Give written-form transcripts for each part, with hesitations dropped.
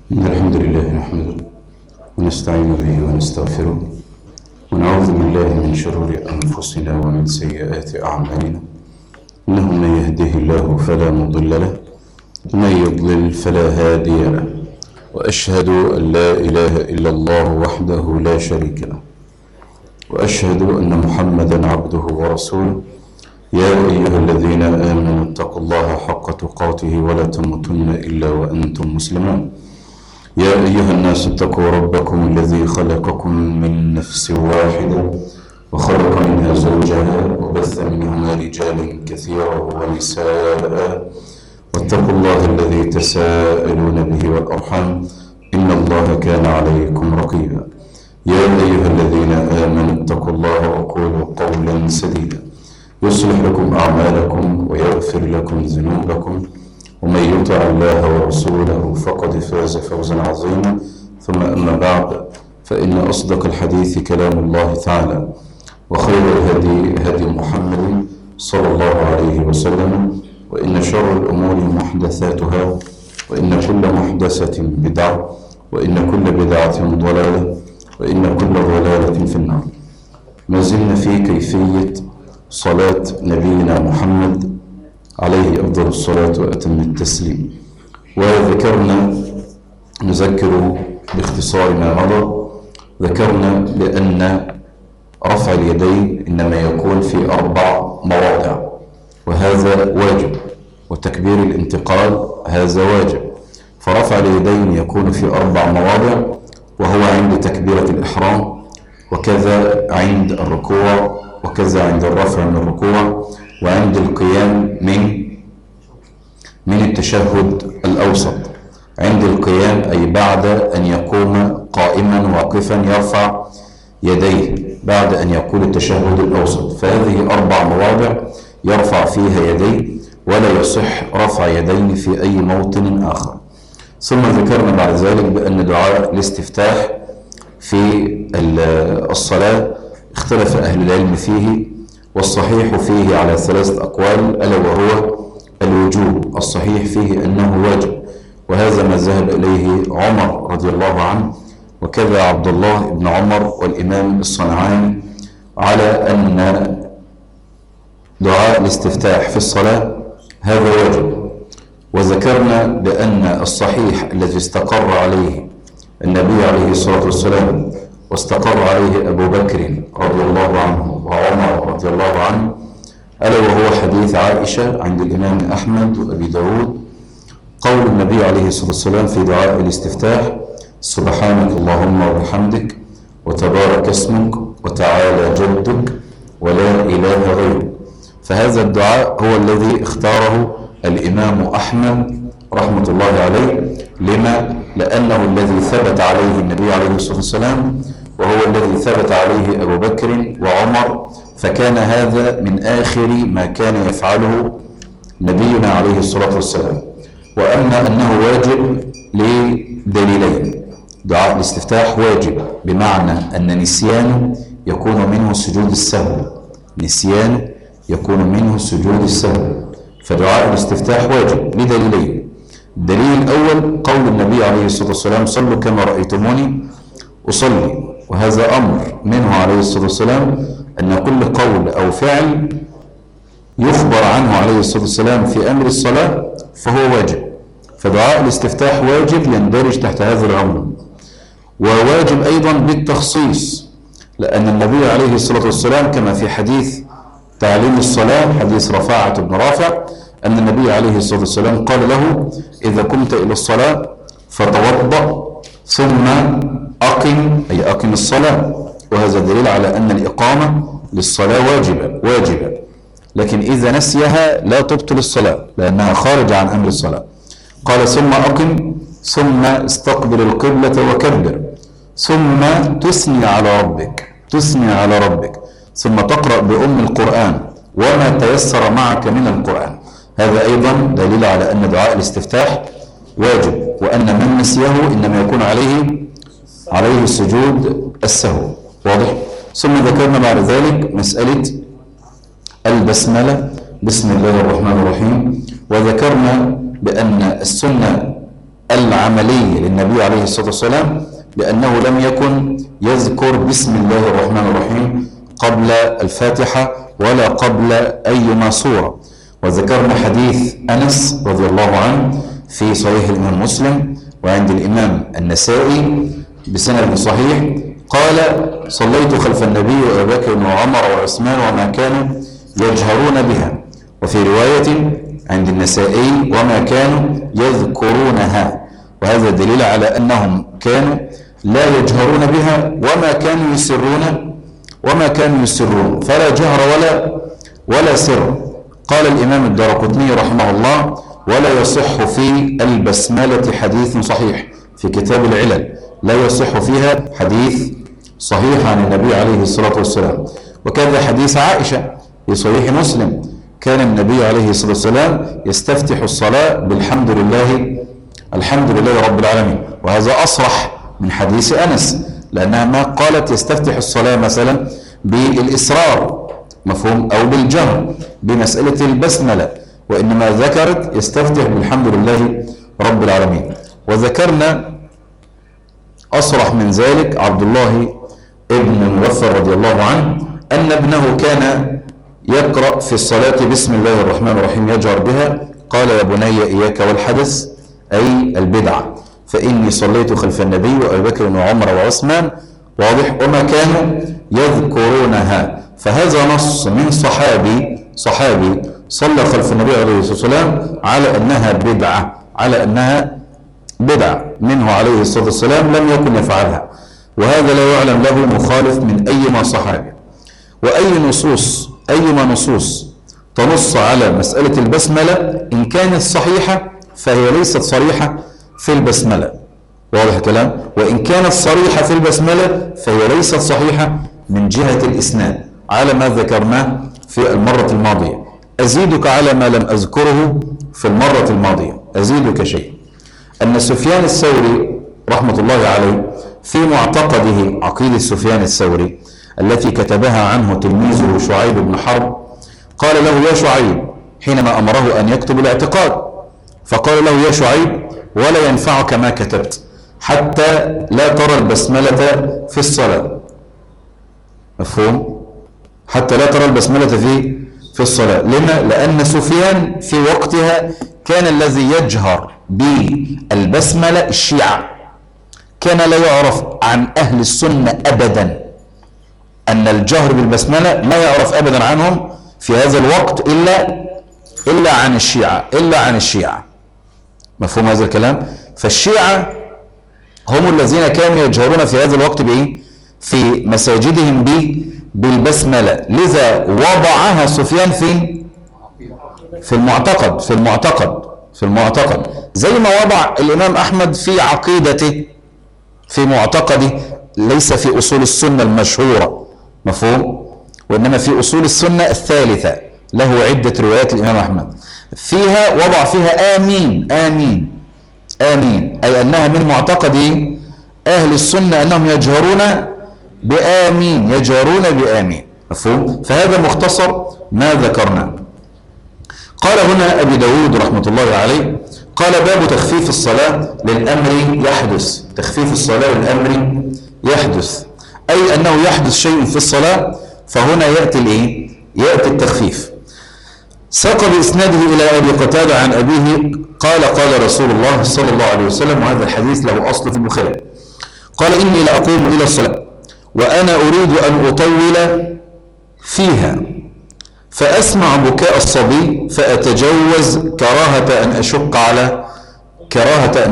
إن الحمد لله نحمده ونستعين به ونستغفره ونعوذ بالله من شرور أنفسنا ومن سيئات أعمالنا، إنه من يهده الله فلا مضل له ومن يضلل فلا هادي له، وأشهد أن لا إله إلا الله وحده لا شريك له، وأشهد أن محمدا عبده ورسوله. يا أيها الذين آمنوا اتقوا الله حق تقاته ولا تموتن إلا وأنتم مسلمون. يا أيها الناس اتقوا ربكم الذي خلقكم من نفس واحدة وخلق منها زوجها وبث منهما رجالا كثيرا ونساء، واتقوا الله الذي تساءلون به والأرحام إن الله كان عليكم رقيبا. يا أيها الذين آمنوا اتقوا الله وقولوا قولا سديدا يصلح لكم أعمالكم ويغفر لكم ذنوبكم، ومن يطع الله ورسوله فقد فاز فوزا عظيما. ثم أما بعد، فإن أصدق الحديث كلام الله تعالى، وخير الهدي هدي محمد صلى الله عليه وسلم، وإن شر الأمور محدثاتها، وإن كل محدثة بدعة، وإن كل بدعة ضلالة، وإن كل ضلالة في النار. ما زلنا في كيفية صلاة نبينا محمد عليه أفضل الصلاة وأتم التسليم، وذكرنا نذكر باختصار ما مضى. ذكرنا بأن رفع اليدين إنما يكون في 4 مواضع، وهذا واجب، وتكبير الانتقال هذا واجب. فرفع اليدين يكون في 4 مواضع، وهو عند تكبيرة الإحرام، وكذا عند الركوع، وكذا عند الرفع من الركوع، وعند القيام من التشهد الأوسط. عند القيام أي بعد أن يقوم قائما واقفا يرفع يديه بعد أن يقول التشهد الأوسط. فهذه 4 مواضع يرفع فيها يديه، ولا يصح رفع يدين في أي موطن آخر. ثم ذكرنا بعد ذلك بأن دعاء الاستفتاح في الصلاة اختلف أهل العلم فيه، والصحيح فيه على 3 أقوال، ألا وهو الوجوب. الصحيح فيه أنه واجب، وهذا ما ذهب إليه عمر رضي الله عنه، وكذا عبد الله بن عمر والإمام الصنعاني، على أن دعاء الاستفتاح في الصلاة هذا واجب. وذكرنا بأن الصحيح الذي استقر عليه النبي عليه الصلاة والسلام واستقر عليه أبو بكر رضي الله عنه وعمر رضي الله عنه، ألا وهو حديث عائشة عند الإمام أحمد وأبي داود، قول النبي عليه الصلاة والسلام في دعاء الاستفتاح: سبحانك اللهم وبحمدك وتبارك اسمك وتعالى جدك ولا إله غيرك. فهذا الدعاء هو الذي اختاره الإمام أحمد رحمة الله عليه. لما؟ لأنه الذي ثبت عليه النبي عليه الصلاة والسلام، وهو الذي ثبت عليه أبو بكر وعمر، فكان هذا من آخر ما كان يفعله نبينا عليه الصلاة والسلام. وأما أنه واجب لدليلين: دعاء الاستفتاح واجب بمعنى أن نسيان يكون منه سجود السهو، نسيان يكون منه سجود السهو، فدعاء الاستفتاح واجب لدليلين. الدليل الأول قول النبي عليه الصلاة والسلام: صلوا كما رأيتموني أصلي. وهذا أمر منه عليه الصلاة والسلام، أن كل قول أو فعل يخبر عنه عليه الصلاة والسلام في أمر الصلاة فهو واجب. فدعاء الاستفتاح واجب يندرج تحت هذا العموم، وواجب أيضا بالتخصيص، لأن النبي عليه الصلاة والسلام كما في حديث تعليم الصلاة، حديث رفاعة بن رافع، أن النبي عليه الصلاة والسلام قال له: إذا قمت إلى الصلاة فتوضأ ثم أقم، أي أقم الصلاة. وهذا دليل على أن الإقامة للصلاة واجبة، لكن إذا نسيها لا تبطل الصلاة لأنها خارجة عن أمر الصلاة. قال: ثم أقم، ثم استقبل القبلة وكبر، ثم تثني على ربك، ثم تقرأ بأم القرآن وما تيسر معك من القرآن. هذا أيضا دليل على أن دعاء الاستفتاح واجب، وأن من نسيه إنما يكون عليه سجود السهو. واضح؟ ثم ذكرنا بعد ذلك مسألة البسملة، بسم الله الرحمن الرحيم. وذكرنا بأن السنة العملي للنبي عليه الصلاة والسلام، لأنه لم يكن يذكر بسم الله الرحمن الرحيم قبل الفاتحة ولا قبل أيما سورة. وذكرنا حديث أنس رضي الله عنه في صحيح الإمام مسلم وعند الإمام النسائي بسند صحيح، قال: صليت خلف النبي وأبي بكر وعمر وعثمان وما كانوا يجهرون بها. وفي رواية عند النسائي: وما كانوا يذكرونها. وهذا دليل على أنهم كانوا لا يجهرون بها وما كانوا يسرون فلا جهر ولا سر. قال الإمام الدارقطني رحمه الله: ولا يصح في البسملة حديث صحيح. في كتاب العلل لا يصح فيها حديث صحيح عن النبي عليه الصلاة والسلام. وكذا حديث عائشة في صحيح مسلم: كان النبي عليه الصلاة والسلام يستفتح الصلاة بالحمد لله رب العالمين. وهذا أصرح من حديث أنس، لأنها ما قالت يستفتح الصلاة مثلا بالإسرار، مفهوم، أو بالجهر بمسألة البسملة، وإنما ذكرت يستفتح بالحمد لله رب العالمين. وذكرنا أصرح من ذلك عبد الله ابن مغفر رضي الله عنه أن ابنه كان يقرأ في الصلاة بسم الله الرحمن الرحيم يجهر بها. قال: يا بني إياك والحدث، أي البدعة، فإني صليت خلف النبي وأبي بكر وعمر وعثمان، واضح، وما كانوا يذكرونها. فهذا نص من صحابي صلى خلف النبي عليه الصلاة والسلام على أنها بدعة منه عليه الصلاة والسلام، لم يكن يفعلها، وهذا لا يعلم له مخالف من أيما صحابي. أيما نصوص تنص على مسألة البسملة إن كانت صحيحة فهي ليست صريحة في البسملة، واضح الكلام؟ وإن كانت صريحة في البسملة فهي ليست صحيحة من جهة الإسناد، على ما ذكرناه في المرة الماضية. أزيدك على ما لم أذكره في المرة الماضية، أزيدك شيء، أن سفيان الثوري رحمة الله عليه في معتقده عقيدة سفيان الثوري التي كتبها عنه تلميذه شعيب بن حرب، قال له: يا شعيب، حينما أمره أن يكتب الاعتقاد، فقال له: يا شعيب، ولا ينفعك ما كتبت حتى لا ترى البسملة في الصلاة. مفهوم؟ حتى لا ترى البسملة في الصلاة. لما؟ لأن سفيان في وقتها كان الذي يجهر بالبسملة الشيعة، كان لا يعرف عن أهل السنة أبدا أن الجهر بالبسملة ما يعرف أبدا عنهم في هذا الوقت إلا عن الشيعة. مفهوم هذا الكلام؟ فالشيعة هم الذين كانوا يجهرون في هذا الوقت في مساجدهم بالبسملة، لذا وضعها سفيان في المعتقد زي ما وضع الإمام أحمد في عقيدته في معتقده، ليس في أصول السنة المشهورة، مفهوم، وإنما في أصول السنة الثالثة، له عدة روايات الإمام أحمد وضع فيها آمين، أي أنها من معتقد أهل السنة أنهم يجهرون بآمين، مفهوم. فهذا مختصر ما ذكرنا. قال هنا أبي داود رحمة الله عليه، قال: باب تخفيف الصلاة للأمر يحدث. تخفيف الصلاة للأمر يحدث، أي أنه يحدث شيء في الصلاة، فهنا يأتي التخفيف. ساق بإسناده إلى أبي قتادة عن أبيه قال: قال رسول الله صلى الله عليه وسلم، وهذا الحديث له أصل في البخاري، قال: إني لأقوم إلى الصلاة وأنا أريد أن أطول فيها، فأسمع بكاء الصبي فأتجوز كراهة أن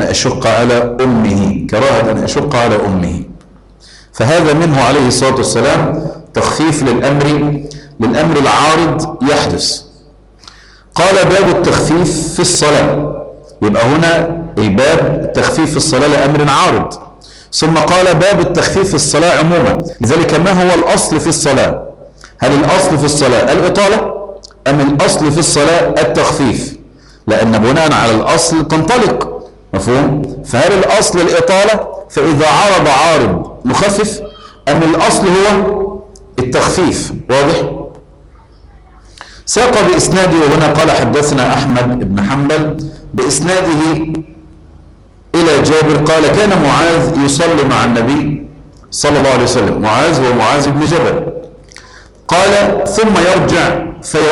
أشق على أمه. فهذا منه عليه الصلاة والسلام تخفيف للأمر العارض يحدث. قال: باب التخفيف في الصلاة، يبقى هنا الباب التخفيف في الصلاة لأمر عارض، ثم قال: باب التخفيف في الصلاة عموما. لذلك ما هو الأصل في الصلاة؟ هل الأصل في الصلاة الإطالة أم الأصل في الصلاة التخفيف؟ لأن بناء على الأصل تنطلق، مفهوم؟ فهل الأصل الإطالة فإذا عارض نخفف، أم الأصل هو التخفيف؟ واضح؟ ساق بإسناده، وهنا قال: حدثنا أحمد بن حنبل بإسناده جابر قال كان معاذ يصلي مع النبي صلى الله عليه وسلم. معاذ هو معاذ بن جبل. قال ثم يرجع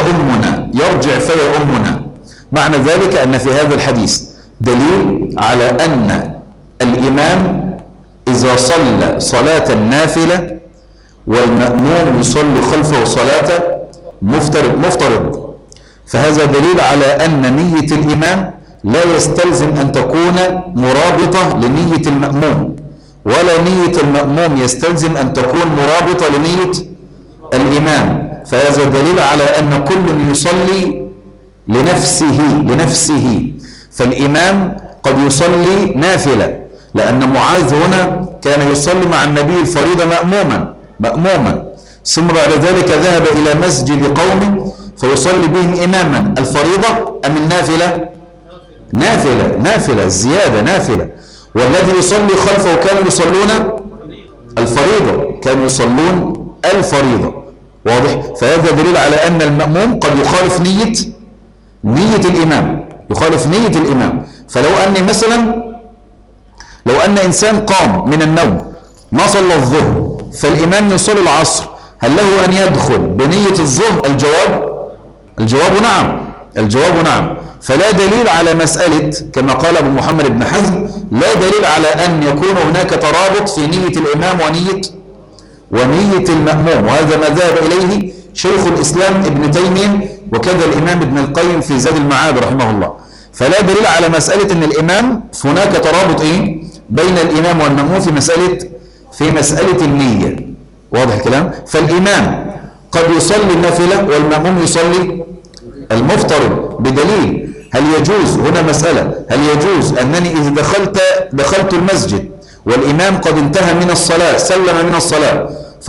فيؤمنا. معنى ذلك أن في هذا الحديث دليل على أن الإمام إذا صلى صلاة نافلة والمأموم يصلي خلفه صلاة مفترض، فهذا دليل على أن نية الإمام لا يستلزم أن تكون مرابطة لنية المأموم، ولا نية المأموم يستلزم أن تكون مرابطة لنية الإمام. فهذا دليل على أن كل يصلي لنفسه. فالإمام قد يصلي نافلة، لأن معاذ هنا كان يصلي مع النبي الفريضة مأموما، ثم بعد ذلك ذهب إلى مسجد قوم فيصلي بهم إماما. الفريضة أم النافلة؟ نافلة الزيادة نافلة. والذي يصلي خلفه كانوا يصلون الفريضة. واضح؟ فهذا دليل على أن المأموم قد يخالف نية الإمام. فلو أن مثلا لو أن إنسان قام من النوم ما صلى الظهر فالإمام يصلي العصر، هل له أن يدخل بنية الظهر؟ الجواب نعم. فلا دليل على مسألة كما قال أبو محمد بن حزم، لا دليل على أن يكون هناك ترابط في نية الإمام ونية المأموم. وهذا ما ذهب إليه شيخ الإسلام ابن تيمية وكذا الإمام ابن القيم في زاد المعاد رحمه الله. فلا دليل على مسألة أن الإمام هناك ترابط بين الإمام والمأموم في مسألة النية. واضح الكلام؟ فالإمام قد يصلي النافلة والمأموم يصلي المفترض بدليل. هل يجوز هنا مسألة، هل يجوز أنني إذا دخلت المسجد والإمام قد انتهى من الصلاة سلم من الصلاة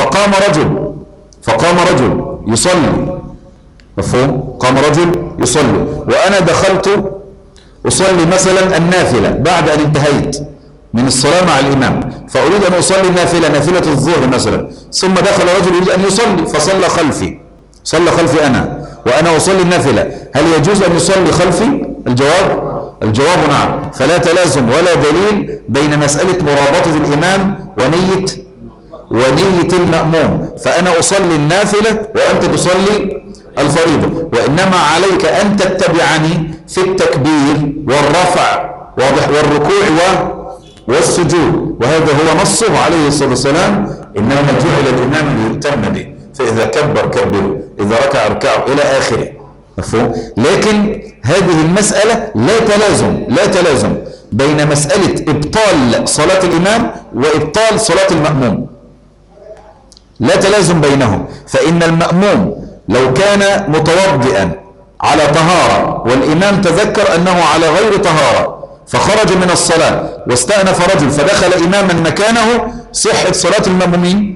فقام رجل يصلي، مفهوم؟ قام رجل يصلي وأنا دخلت أصلي مثلا النافلة بعد أن انتهيت من الصلاة مع الإمام، فأريد أن أصلي نافلة الظهر مثلا، ثم دخل رجل يريد أن يصلي فصلى خلفي أنا وأنا أصلي النافلة، هل يجوز أن يصلي خلفي؟ الجواب نعم. فلا تلازم ولا دليل بين مسألة مرابطة الإمام ونية المأموم. فأنا أصلي النافلة وأنت تصلي الفريضة، وإنما عليك أن تتبعني في التكبير والرفع واضح والركوع والسجود. وهذا هو نصه عليه الصلاة والسلام: إنما جعل الإمام ليؤتم به، فإذا كبر إذا ركع اركعوا إلى آخره. مفهوم؟ لكن هذه المسألة لا تلازم بين مسألة إبطال صلاة الإمام وإبطال صلاة المأموم، لا تلازم بينهم. فإن المأموم لو كان متوضئا على طهارة والإمام تذكر أنه على غير طهارة فخرج من الصلاة واستأنف رجل فدخل إماما مكانه، صحة صلاة المأمومين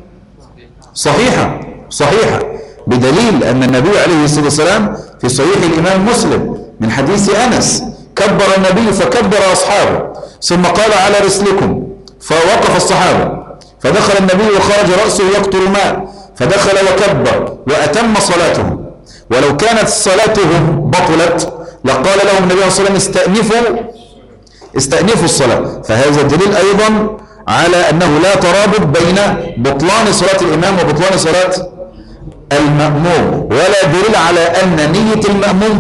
صحيحة بدليل أن النبي عليه الصلاة والسلام في صحيح الإمام مسلم من حديث أنس: كبر النبي فكبر أصحابه ثم قال: على رسلكم، فوقف الصحابة، فدخل النبي وخرج رأسه يقطر ماء، فدخل وكبر وأتم صلاته. ولو كانت صلاتهم بطلت لقال لهم النبي صلى الله عليه وسلم: استأنفوا الصلاة. فهذا دليل أيضا على أنه لا ترابط بين بطلان صلاة الإمام وبطلان صلاة المأموم، ولا دليل على أن نية المأموم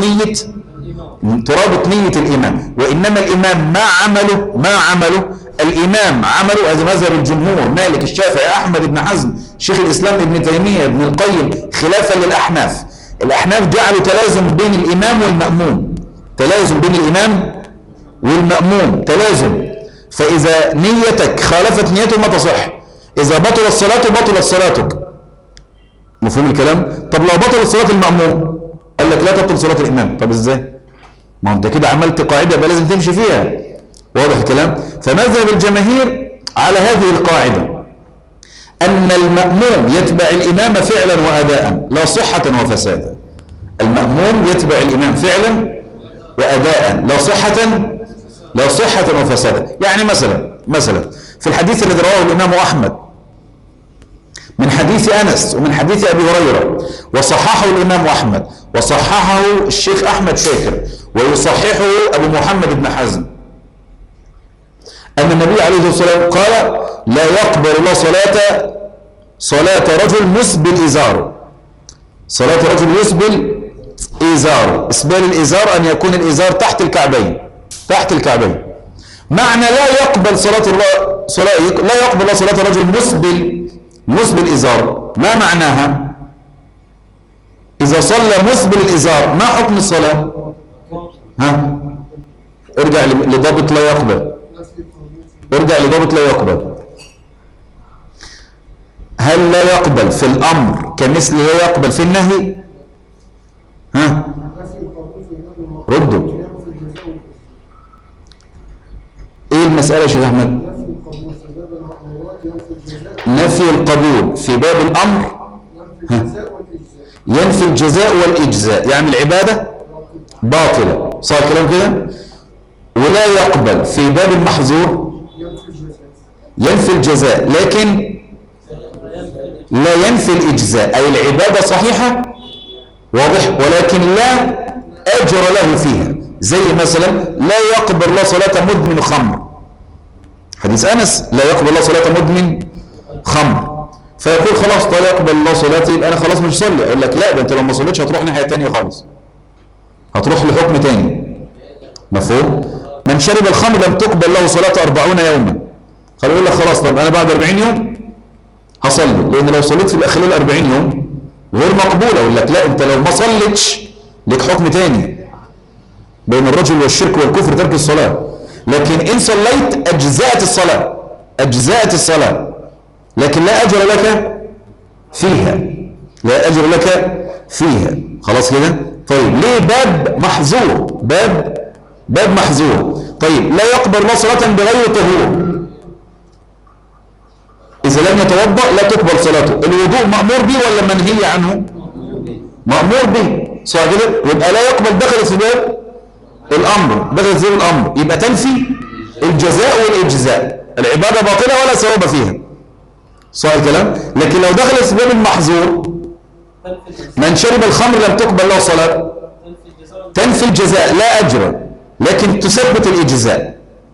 ترابط نية الإمام. وإنما الإمام ما عمله الإمام عمله، هذا مذهب الجمهور: مالك، الشافعي، أحمد بن حزم، شيخ الإسلام ابن تيمية، ابن القيم، خلافا للأحناف. الأحناف جعلوا تلازم بين الإمام والمأموم، تلازم. فإذا نيتك خالفت نيته ما تصح، إذا بطلت صلاته بطلت صلاتك. مفهوم الكلام؟ طب لو بطلت صلاة المأموم قال لك لا تبطل صلاة الإمام، طب إزاي؟ ما أنت كده عملت قاعدة يبقى لازم تمشي فيها. واضح الكلام؟ فمذهب الجماهير على هذه القاعدة أن المأموم يتبع الإمام فعلا وأداء لا صحة وفسادا. المأموم يتبع الإمام فعلا وأداء لا صحة وفسادا. يعني مثلا في الحديث الذي رواه الإمام أحمد من حديث أنس ومن حديث أبي هريرة، وصححه الإمام أحمد وصححه الشيخ أحمد شاكر ويصححه أبو محمد بن حزم، أن النبي عليه الصلاة والسلام قال لا يقبل الله صلاة رجل مسبل إزاره. صلاة رجل يسبل إزاره. إسبال الإزار أن يكون الإزار تحت الكعبين، تحت الكعبين. معنى لا يقبل لا يقبل الله صلاة رجل مسبل إزار، ما معناها؟ إذا صلى مسبل الإزار ما حكم الصلاة؟ ها؟ ارجع لضابط لا يقبل، ارجع لضابط لا يقبل. هل لا يقبل في الأمر كمثل لا يقبل في النهي؟ ها؟ ردوا. ايه المسألة يا شيخ أحمد؟ نفي القبول في باب الأمر ينفي الجزاء والإجزاء، يعني العبادة باطلة، صار الكلام كده؟ ولا يقبل في باب المحظور ينفي الجزاء لكن لا ينفي الإجزاء، أي العبادة صحيحة واضح ولكن لا أجر له فيها. زي مثلا لا يقبل الله صلاة مدمن خمر، حديث أنس لا يقبل الله صلاة مدمن خمر، فيقول خلاص لا يقبل الله صلاتي يبقى أنا خلاص مش صلي. يقول لك لا، ده أنت لو ما صليتش هتروح ناحية تانية خالص، هتروح لحكم تاني. مفهوم؟ من شرب الخمر لم تقبل له صلاة 40 يوما. خلي يقول لك خلاص طب أنا بعد 40 يوم هصلي، لأن لو صليت في خلال 40 يوم غير مقبولة. أقول لك لا، أنت لو ما صليتش لك حكم تاني بين الرجل والشرك والكفر ترك الصلاة. لكن إن صليت أجزأت الصلاة، أجزأت الصلاة، لكن لا أجر لك فيها، لا أجر لك فيها. خلاص كده؟ طيب ليه باب محظور؟ باب محظور. طيب لا يقبل الله صلاة بغير طهور، إذا لم يتوضأ لا تقبل صلاته. الوضوء مأمور به ولا منهي عنه؟ مأمور به، صح كده؟ يبقى لا يقبل دخل في باب الأمر، دخل في باب الأمر، يبقى تنفي الجزاء والإجزاء، العبادة باطلة ولا ثواب فيها، صح الكلام؟ لكن لو دخل في باب المحظور من شرب الخمر لم تقبل له صلاة، تنفي الجزاء لا أجر لكن تثبت الإجزاء.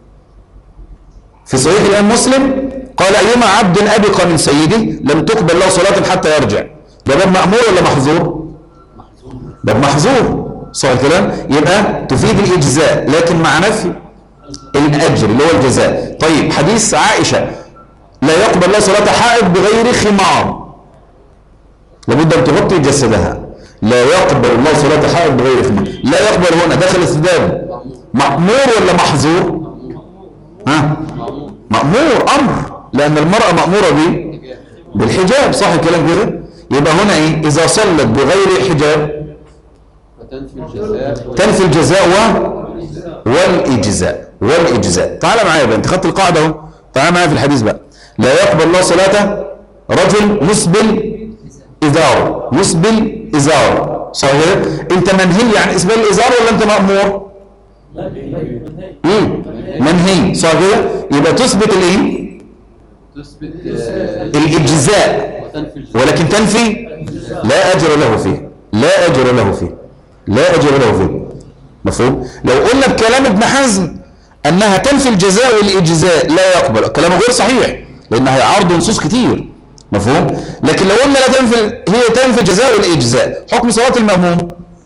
في صحيح الإمام مسلم قال أيما عبد أبق من سيده لم تقبل له صلاة حتى يرجع. ده باب مأمور ولا محظور؟ باب محظور، صح الكلام؟ يبقى تفيد الإجزاء لكن مع نفي الأجر اللي هو الجزاء. طيب حديث عائشة لا يقبل الله صلاة حائض بغير خمار، لابد أن تغطي جسدها. لا يقبل الله صلاة حائض بغير خمار. لا يقبل هنا دخل السباب مأمور ولا محظور؟ ها؟ مأمور، أمر، لأن المرأة مأمورة بالحجاب، صح الكلام كده؟ يبقى هنا إيه؟ إذا صلت بغير حجاب تنفي الجزاء والإجزاء. تعال معايا بقى، أنت خدت القاعدة أهو، تعال معايا في الحديث بقى. لا يقبل الله صلاة رجل مسبل إزار، مسبل إزار، صح كده؟ أنت منهي عن إسبال الإزار ولا أنت مأمور؟ منهي، صح كده؟ يبقى تثبت الإيه؟ الإجزاء ولكن تنفي لا أجر له فيه، لا أجر له فيه، لا أجر له فيه. مفهوم؟ لو قلنا بكلام ابن حزم أنها تنفي الجزاء والإجزاء لا يقبل، كلامه غير صحيح لأنها هيعارض نصوص كتير. مفهوم؟ لكن لو قلنا لا تنفي، هي تنفي الجزاء والإجزاء، حكم صلاة المأموم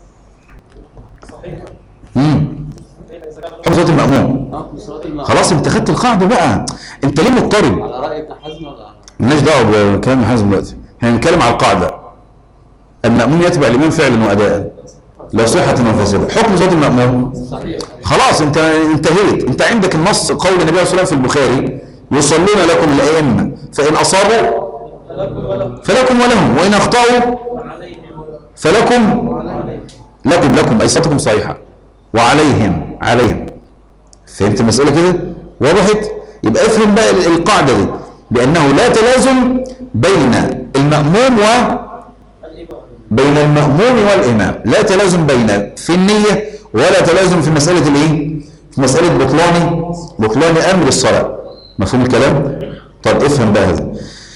حكم صلاة المأموم. خلاص انت خدت القاعدة بقى، انت ليه مضطرب؟ على رأي ابن حزم ولا؟ مالناش دعوة بكلام ابن حزم دلوقتي، احنا بنتكلم على القاعدة. المأموم يتبع الإمام فعلا وأداء لا صحة وفاسدة. حكم صلاة المأموم خلاص انت انتهيت، انت عندك النص قول النبي صلى الله عليه وسلم في البخاري يصلون لكم الأئمة فإن أصابوا فلكم ولهم وإن أخطأوا فلكم لكم أي صلاتكم صحيحة وعليهم فهمت المسألة كده؟ وضحت؟ يبقى افهم بقى القاعدة دي بأنه لا تلازم بين المأموم والإمام، لا تلازم بين في النية ولا تلازم في مسألة الايه؟ في مسألة بطلان أمر الصلاة. مفهوم الكلام؟ طب افهم بقى هذا.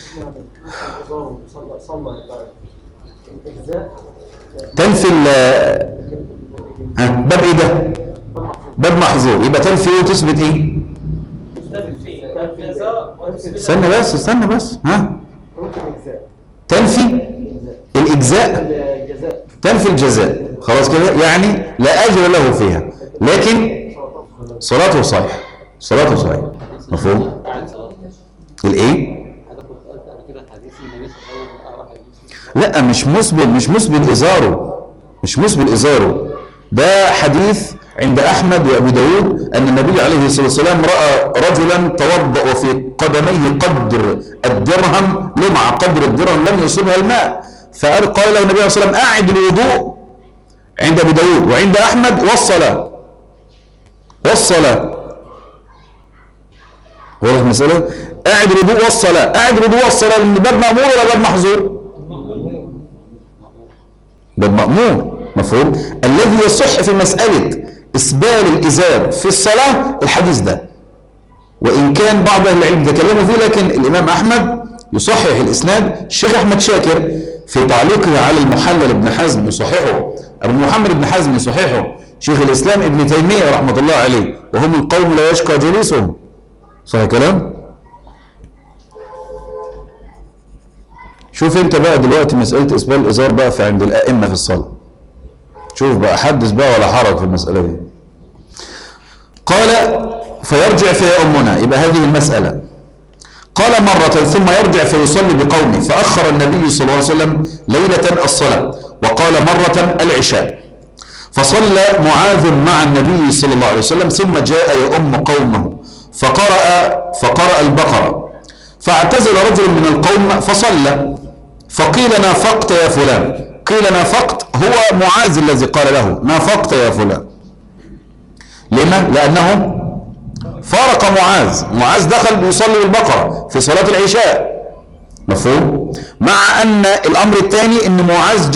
تنفي باب ايه ده؟ باب محظور، يبقى تنفي وتثبت ايه؟ استنى بس ها. تنفي الإجزاء، تنفي الجزاء، خلاص كده، يعني لا أجر له فيها، لكن صلاته صحيح، صلاته صحيح. مفهوم؟ الإيه؟ لا مش مسبل إزاره، مش مسبل إزاره. ده حديث عند أحمد وأبو داود أن النبي عليه الصلاة والسلام رأى رجلا توضأ وفي قدميه قدر الدرهم، لمع قدر الدرهم لم يصبها الماء، فقال له النبي عليه الصلاة والسلام أعد الوضوء عند أبو داود وعند أحمد والصلاة. واضح المسألة؟ أعد الوضوء والصلاة، أعد الوضوء والصلاة، لأن باب مأمور ولا باب محظور؟ باب مأمور. مفهوم؟ الذي يصح في مسألة إسبال الإزار في الصلاة الحديث ده، وإن كان بعض أهل العلم تكلموا فيه، لكن الإمام أحمد يصحح الإسناد. الشيخ أحمد شاكر في تعليقه على المحلل ابن حزم يصححه، أبو محمد ابن حزم يصححه، شيخ الإسلام ابن تيمية رحمة الله عليه، وهم القوم لا يشقى جليسهم. صحيح كلام؟ شوف انت بقى دلوقتي مسألة إسبال الإزار بقى في عند الأئمة في الصلاة، شوف بقى، حدث بقى ولا حرج في المسألة دي. قال فيرجع فيؤمنا، يبقى هذه المسألة. قال مرة ثم يرجع فيصلي بقومه، فأخر النبي صلى الله عليه وسلم ليلة الصلاة، وقال مرة العشاء، فصلى معاذ مع النبي صلى الله عليه وسلم، ثم جاء يؤم قومه فقرأ البقرة، فاعتزل رجل من القوم فصلى، فقيل نافقت يا فلان. قيل نافقت، هو معاذ الذي قال له نافقت يا فلان. لما؟ لأنه فارق معاذ دخل بيصلي بالبقرة في صلاة العشاء. مفهوم؟ مع أن الأمر الثاني أن معاذ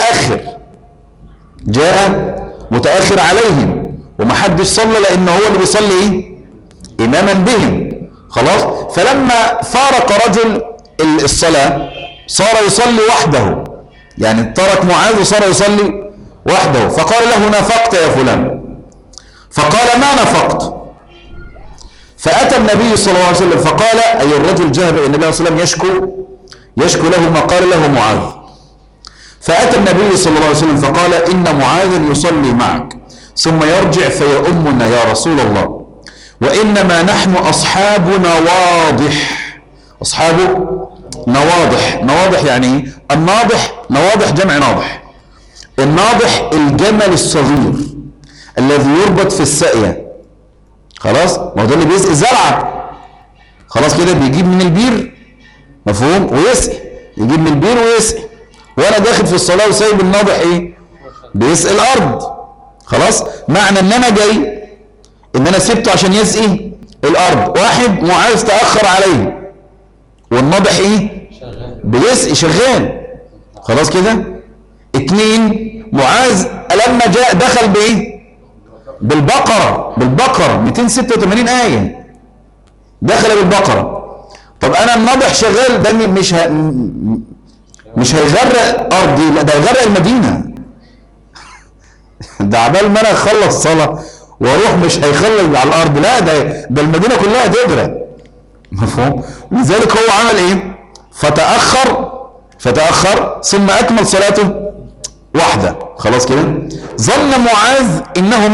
جاء متأخر عليهم، ومحدش صلى لأنه هو اللي بيصلي إماما بهم. خلاص؟ فلما فارق رجل الصلاة صار يصلي وحده، يعني ترك معاذ وصار يصلي وحده، فقال له نافقت يا فلان، فقال ما نافقت. فأتى النبي صلى الله عليه وسلم فقال، أي الرجل جاء إلى النبي صلى الله عليه وسلم يشكو له ما قال له معاذ. فأتى النبي صلى الله عليه وسلم فقال إن معاذ يصلي معك ثم يرجع فيؤمنا يا رسول الله، وإنما نحن أصحاب نواضح. أصحاب نواضح يعني الناضح، نواضح جمع ناضح. الناضح الجمل الصغير الذي يربط في الساقية. خلاص؟ ما هو ده اللي بيسقي زرعة. خلاص كده، بيجيب من البير، مفهوم، ويسقي، يجيب من البير ويسقي، وانا داخل في الصلاة وسايب الناضح ايه؟ بيسقي الارض. خلاص؟ معنى ان انا جاي ان انا سبته عشان يسقي الارض. واحد معاذ تأخر عليه والناضح ايه؟ بيسقي شغال. خلاص كده. اتنين، معاذ لما جاء دخل بايه؟ بالبقرة 286 آية دخل بالبقرة. طب انا الناضح شغال، ده مش هيغرق ارضي، لا ده هيغرق المدينة. ده عبال ما انا اخلص صلاة واروح مش هيخلص على الارض، لا ده المدينة كلها تغرق. مفهوم؟ لذلك هو عمل ايه؟ فتأخر ثم اكمل صلاته واحدة. خلاص كده. ظن معاذ انه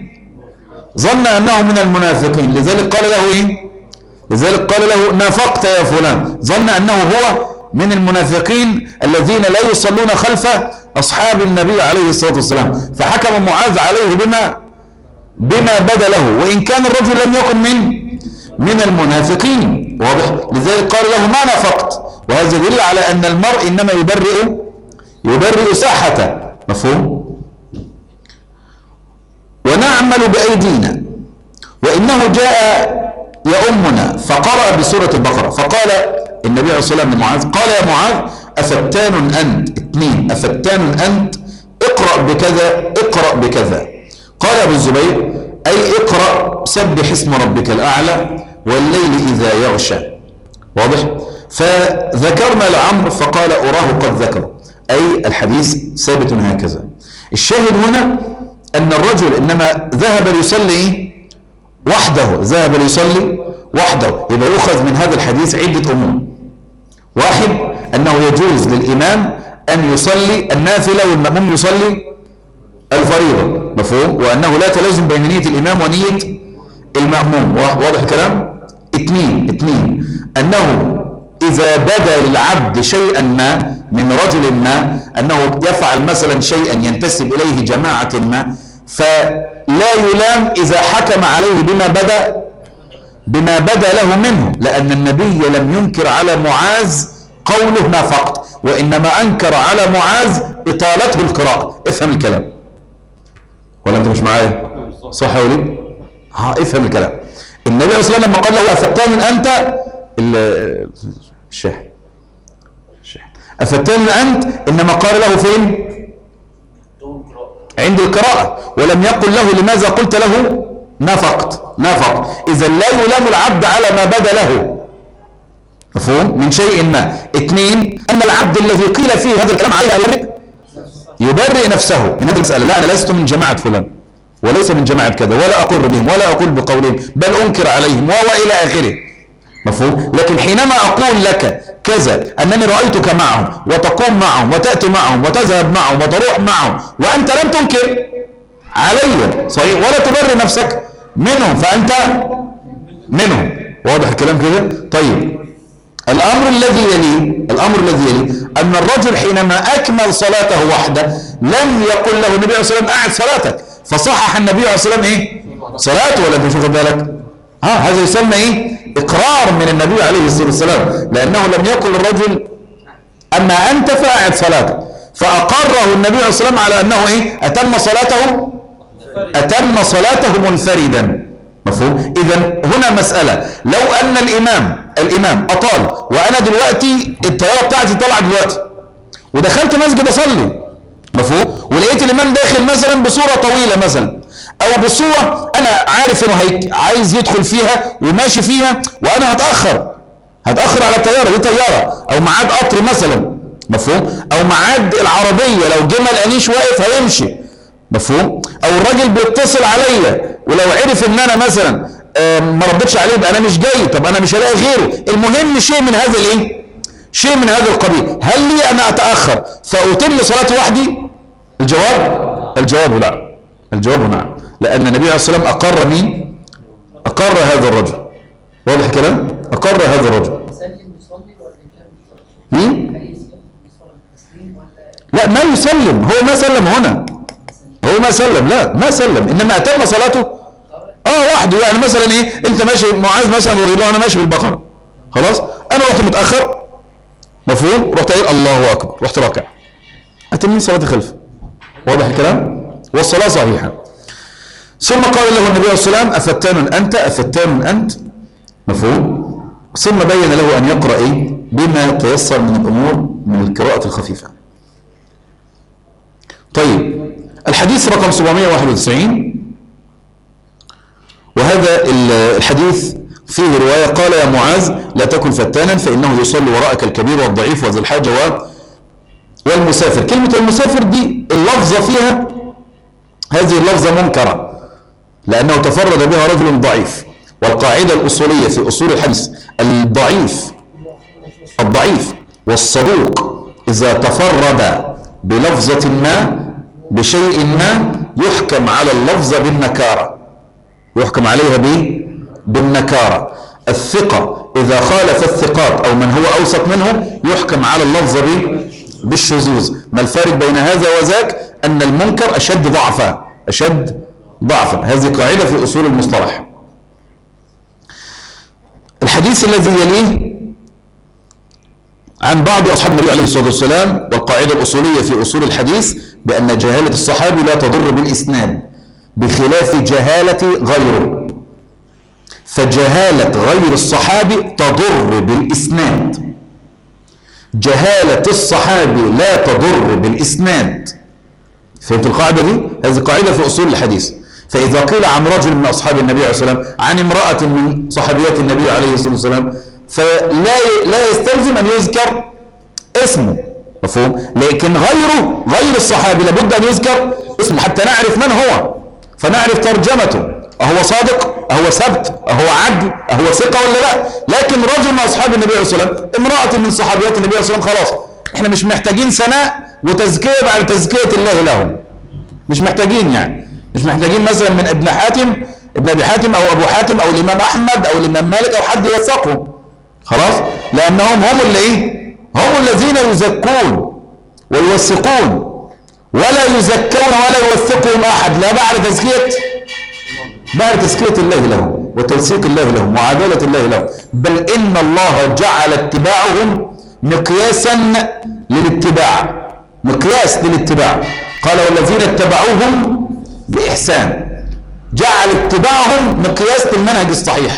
من المنافقين، لذلك قال له ايه؟ لذلك قال له نافقت يا فلان، ظن انه هو من المنافقين الذين لا يصلون خلف اصحاب النبي عليه الصلاة والسلام، فحكم معاذ عليه بما بدا له، وان كان الرجل لم يكن من المنافقين. واضح؟ لذلك قال له ما نافقت، وهذا يدل على ان المرء انما يبرئ ساحته. مفهوم؟ ونعمل بأيدينا، وإنه جاء يؤمنا فقرأ بسورة البقرة، فقال النبي عليه الصلاة والسلام لمعاذ، قال يا معاذ أفتان أنت؟ اثنين، أفتان أنت؟ اقرأ بكذا. قال أبو الزبير أي اقرأ سبح اسم ربك الأعلى والليل إذا يغشى. واضح؟ فذكرنا لعمرو فقال أراه قد ذكر، أي الحديث ثابت هكذا. الشاهد هنا أن الرجل إنما ذهب ليصلي وحده ذهب ليصلي وحده، يبقى يؤخذ من هذا الحديث عدة أمور. واحد، أنه يجوز للإمام أن يصلي النافلة والمأموم يصلي الفريضة، مفهوم؟ وأنه لا تلازم بين نية الإمام ونية المأموم. واضح الكلام؟ اثنين، أنه إذا بدا للعبد شيئا ما من رجل ما، أنه يفعل مثلا شيئا ينتسب إليه جماعة ما، فلا يلام إذا حكم عليه بما بدا له منه، لأن النبي لم ينكر على معاذ قوله نافقت، وإنما أنكر على معاذ إطالته القراءة. افهم الكلام ولا أنت مش معايا؟ صح ولا ليه؟ افهم الكلام. النبي صلى الله عليه وسلم لما قال له أفتان أنت الشاحن أفتان أنت، إنما قال له فين؟ عند القراءة، ولم يقل له لماذا قلت له نافقت. إذا لا يلام العبد على ما بدا له، مفهوم؟ من شيء ما. اثنين، أن العبد الذي قيل فيه هذا الكلام عليه يبرئ نفسه من هذه المسألة. لا، أنا لست من جماعة فلان وليس من جماعة كذا، ولا أقر بهم ولا أقول بقولهم، بل أنكر عليهم وإلى آخره، مفهوم؟ لكن حينما أقول لك كذا أنني رأيتك معهم وتقوم معهم وتأتي معهم وتذهب معهم وتروح معهم وأنت لم تنكر علي، صحيح، ولا تبرئ نفسك منهم، فأنت منهم. واضح الكلام كده؟ طيب، الأمر الذي يلي أن الرجل حينما أكمل صلاته وحده لم يقل له النبي عليه الصلاة والسلام أعد صلاتك، فصحح النبي عليه الصلاة والسلام إيه؟ صلاته، ولا تشوف بالك؟ هذا يسمى إيه؟ إقرار من النبي عليه الصلاة والسلام، لأنه لم يقل الرجل أما أنت فأعد صلاتك، فأقره النبي عليه الصلاة والسلام على أنه إيه؟ أتم صلاته منفردا، مفهوم؟ إذا هنا مسألة، لو أن الإمام أطال، وأنا دلوقتي الطيارة بتاعتي طلعت دلوقتي ودخلت مسجد أصلي، مفهوم؟ ولقيت الإمام داخل مثلا بصورة طويلة مثلا، أو بصورة أنا عارف إنه عايز يدخل فيها وماشي فيها، وأنا هتأخر على الطيارة دي، طيارة أو ميعاد قطر مثلا، مفهوم؟ أو ميعاد العربية لو جمل أنيش واقف هيمشي، مفهوم؟ أو الراجل بيتصل عليا ولو عرف إن أنا مثلا ما ردتش عليه يبقى أنا مش جاي، طب أنا مش هلاقي غيره. المهم شيء من هذا الإيه؟ شيء من هذا القبيل. هل لي أنا أتأخر فأتم صلاتي وحدي؟ الجواب لا. الجواب نعم، لأن النبي عليه الصلاة والسلام أقر مين؟ أقر هذا الرجل. واضح الكلام؟ أقر هذا الرجل. لا، ما يسلم، هو ما سلم هنا، هو ما سلم، لا ما سلم، إنما أتم صلاته وحده. يعني مثلا إيه؟ أنت ماشي معاذ مثلا ورضاه، أنا ماشي بالبقرة، خلاص أنا رحت متأخر، مفهوم؟ رحت قايل الله أكبر، رحت راكع، أتمين صلاتي خلفه. واضح الكلام؟ والصلاة صحيحة. ثم قال له النبي عليه الصلاة والسلام أفتان أنت، مفهوم؟ ثم بين له أن يقرأ إيه؟ بما تيسر من الأمور من القراءة الخفيفة. طيب، الحديث رقم 791، وهذا الحديث فيه رواية قال يا معاذ لا تكن فتانا فإنه يصلي وراءك الكبير والضعيف وذي الحاجة والمسافر. كلمة المسافر دي اللفظة فيها هذه اللفظة منكرة، لأنه تفرد بها رجل ضعيف، والقاعدة الأصولية في أصول الحديث الضعيف والصدوق إذا تفرد بلفظة ما بشيء ما يحكم على اللفظة بالنكارة، يحكم عليها بالنكارة. الثقة إذا خالف الثقات أو من هو أوثق منه يحكم على اللفظة بالشذوذ. ما الفارق بين هذا وذاك؟ أن المنكر أشد ضعفا. هذه قاعدة في أصول المصطلح. الحديث الذي يليه عن بعض أصحاب النبي عليه الصلاة والسلام، والقاعدة الأصولية في أصول الحديث بأن جهالة الصحابي لا تضر بالإسناد بخلاف جهالة غيره، فجهالة غير الصحابي تضر بالإسناد، جهالة الصحابي لا تضر بالإسناد. فهمت القاعدة دي؟ هذه قاعدة في أصول الحديث. فإذا قيل عن رجل من أصحاب النبي عليه الصلاة والسلام عن امرأة من صحابيات النبي عليه الصلاة والسلام فلا يستلزم أن يذكر اسمه، مفهوم؟ لكن غير الصحابي لابد أن يذكر اسمه حتى نعرف من هو، فنعرف ترجمته، هو صادق؟ هو ثبت؟ هو عدل؟ هو ثقة ولا لا؟ لكن رجل من أصحاب النبي عليه الصلاة والسلام، امرأة من صحابيات النبي عليه الصلاة والسلام، خلاص احنا مش محتاجين ثناء وتزكية بعد تزكية الله لهم، مش محتاجين، يعني مش محتاجين مثلا من ابن أبي حاتم أو أبو حاتم أو الإمام أحمد أو الإمام مالك أو حد يوثقهم، خلاص، لأنهم هم اللي إيه؟ هم الذين يزكون ويوثقون، ولا يزكون ولا يوثقهم أحد لا بعد تزكية الله لهم وتوثيق الله لهم وعدالة الله لهم، بل إن الله جعل اتباعهم مقياسا للاتباع، مقياس للاتباع، قال والذين اتبعوهم بإحسان، جعل اتباعهم مقياس للمنهج الصحيح.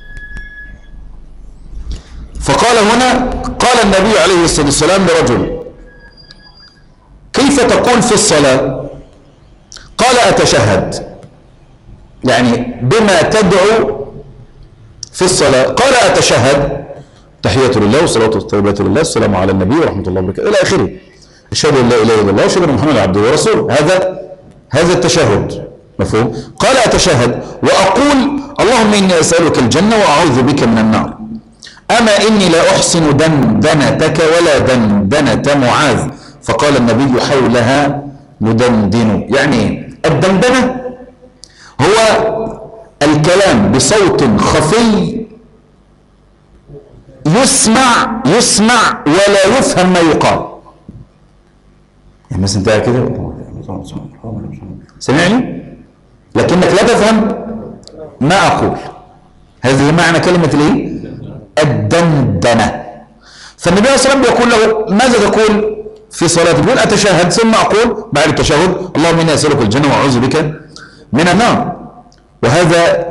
فقال هنا، قال النبي عليه الصلاة والسلام لرجل: كيف تقول في الصلاة؟ قال: أتشهد، يعني بما تدعو في الصلاة؟ قال: أتشهد تحية لله والصلاة والطيبات لله السلام على النبي ورحمة الله وبركاته إلى آخره، أشهد أن لا إله إلا الله وأشهد أن محمدا عبده ورسوله، هذا التشهد، مفهوم؟ قال: أتشهد وأقول اللهم إني أسألك الجنة وأعوذ بك من النار، أما إني لا أحسن دندنتك ولا دندنة معاذ. فقال النبي: حولها ندندن. يعني الدندنة هو الكلام بصوت خفي يسمع ولا يفهم ما يقال. يعني مثلا انت كده سمعني لكنك لا تفهم ما أقول، هذا معنى كلمة الايه؟ الدندنة. فالنبي صلى الله عليه وسلم يقول له: ماذا تقول في صلاتك؟ يقول: أتشهد ثم أقول بعد التشهد اللهم إني أسألك الجنة وأعوذ بك من النار. وهذا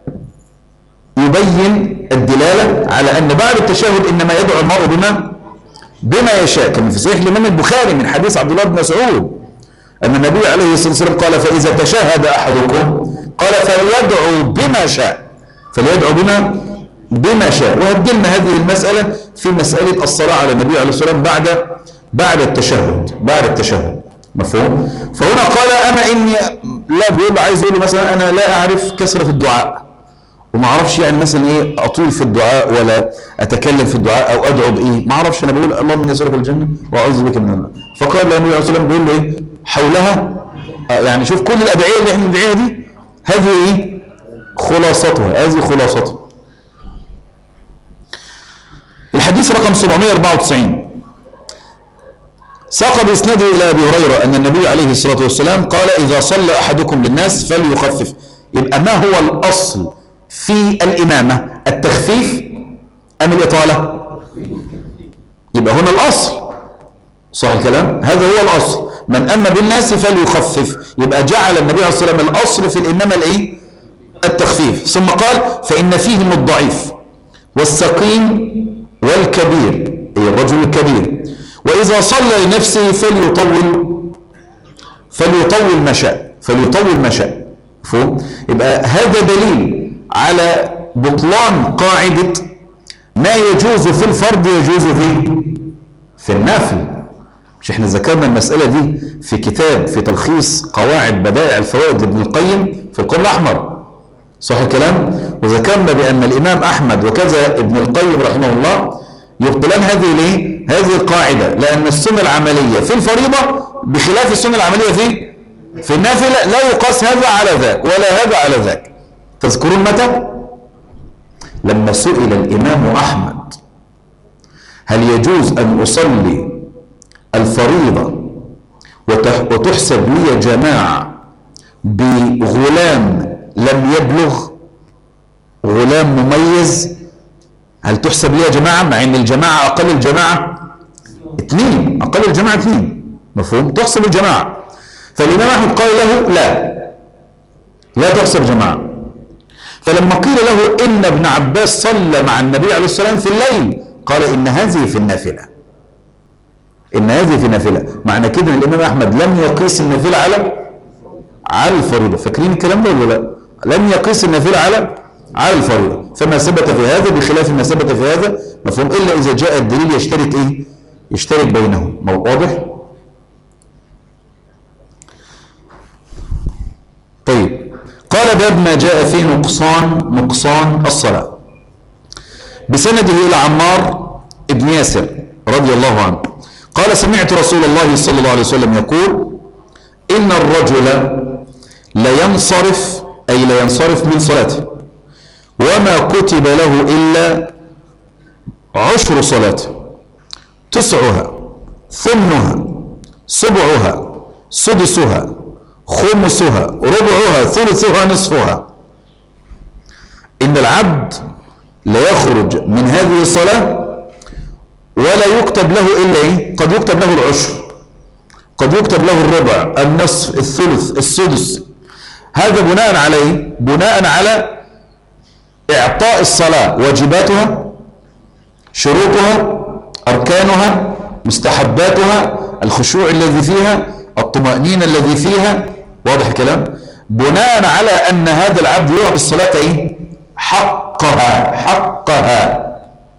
يبين الدلالة على أن بعد التشهد إنما يدعو المرء بما يشاء، كما في صحيح الإمام البخاري من حديث عبد الله بن مسعود أن النبي عليه الصلاة والسلام قال: فإذا تشهد أحدكم قال فليدعو بما شاء. وهدلنا هذه المسألة في مسألة الصلاة على النبي عليه الصلاة والسلام بعد التشهد، مفهوم؟ فهنا قال: أنا إني لا، بيقول عايز يقول مثلا أنا لا أعرف كثرة الدعاء، وما أعرفش يعني مثلا إيه أطول في الدعاء ولا أتكلم في الدعاء أو أدعو بإيه، ما أعرفش، أنا بقول اللهم إني أسألك الجنة وأعوذ بك من النار. فقال له النبي عليه الصلاة والسلام بيقول له إيه؟ حولها، يعني شوف كل الأدعية اللي إحنا بندعيها دي، هذه إيه؟ خلاصتها. الحديث رقم 794 ساق بإسناده إلى أبي هريرة أن النبي عليه الصلاة والسلام قال: إذا صلى أحدكم للناس فليخفف. يبقى ما هو الأصل في الإمامة؟ التخفيف أم الإطالة؟ يبقى هنا الأصل، صح الكلام؟ هذا هو الأصل، من أما بالناس فليخفف. يبقى جعل النبي عليه الصلاة والسلام الأصل في الإمامة الإيه؟ التخفيف. ثم قال: فإن فيهم الضعيف والسقيم والكبير، أي الرجل الكبير، وإذا صلى لنفسه فليطول ما شاء. مفهوم؟ يبقى هذا دليل على بطلان قاعدة ما يجوز في الفرض يجوز في النافل. مش احنا ذكرنا المسألة دي في كتاب في تلخيص قواعد بدائع الفوائد لابن القيم في القرن الأحمر، صح الكلام؟ وذكرنا بأن الإمام أحمد وكذا ابن القيم رحمه الله يبطلان هذه القاعدة، لأن السنة العملية في الفريضة بخلاف السنة العملية في النافلة، لا يقاس هذا على ذاك ولا هذا على ذاك. تذكرون متى؟ لما سئل الإمام أحمد: هل يجوز أن أصلي الفريضة وتحسب لي جماعة بغلام لم يبلغ، غلام مميز، هل تحسب لي جماعة مع ان الجماعة اقل الجماعة 2، مفهوم؟ تحسب الجماعة. فالإمام أحمد قال له: لا تحسب جماعة. فلما قيل له إن ابن عباس صلى مع النبي عليه الصلاة والسلام في الليل، قال: إن هذه في النافلة. معنى كده ان الإمام أحمد لم يقيس النافلة على الفريضة. فاكرين الكلام ده ولا لا؟ لم يقيس النافلة على الفريضة. فما ثبت في هذا بخلاف ما ثبت في هذا، مفهوم؟ إلا إذا جاء الدليل يشترك بينهم. واضح؟ طيب، قال باب ما جاء في نقصان الصلاة. بسنده إلى عمار ابن ياسر رضي الله عنه قال سمعت رسول الله صلى الله عليه وسلم يقول إن الرجل لينصرف، أي لينصرف من صلاته وما كتب له إلا 10 صلاته، 9ها 8ها 7ها 6ها 5ها 4ها 3ها نصفها. إن العبد ليخرج من هذه الصلاة ولا يكتب له إلا إيه؟ قد يكتب له 10، قد يكتب له 1/4، النصف، الثلث، السدس. هذا بناء على إيه؟ بناء على إعطاء الصلاة واجباتها، شروطها، أركانها، مستحباتها، الخشوع الذي فيها، الطمأنينة الذي فيها. واضح الكلام؟ بناء على أن هذا العبد يعطي الصلاة إيه؟ حقها.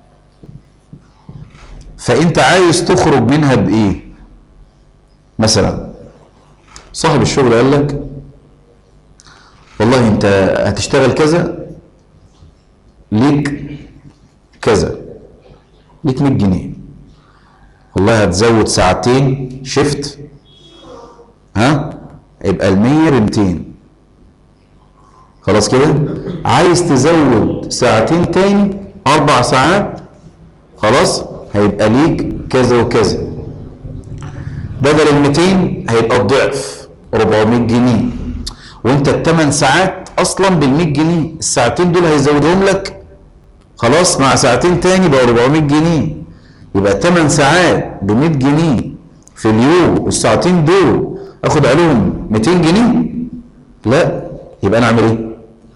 فأنت عايز تخرج منها بإيه؟ مثلا صاحب الشغل قال لك والله أنت هتشتغل كذا، ليك كذا، ليك 100 جنيه، والله هتزود ساعتين شفت، يبقى ال100 ب200. خلاص كده؟ عايز تزود ساعتين تاني 4 ساعات، خلاص هيبقى ليك كذا وكذا، بدل ال200 هيبقى الضعف 400 جنيه، وانت ال8 ساعات اصلا بال100 جنيه، الساعتين دول هيزودهم لك خلاص مع ساعتين تاني بقى 400 جنيه، يبقى 8 ساعات ب100 جنيه في اليوم، والساعتين دول اخد عليهم 200 جنيه. لا، يبقى انا اعمل ايه؟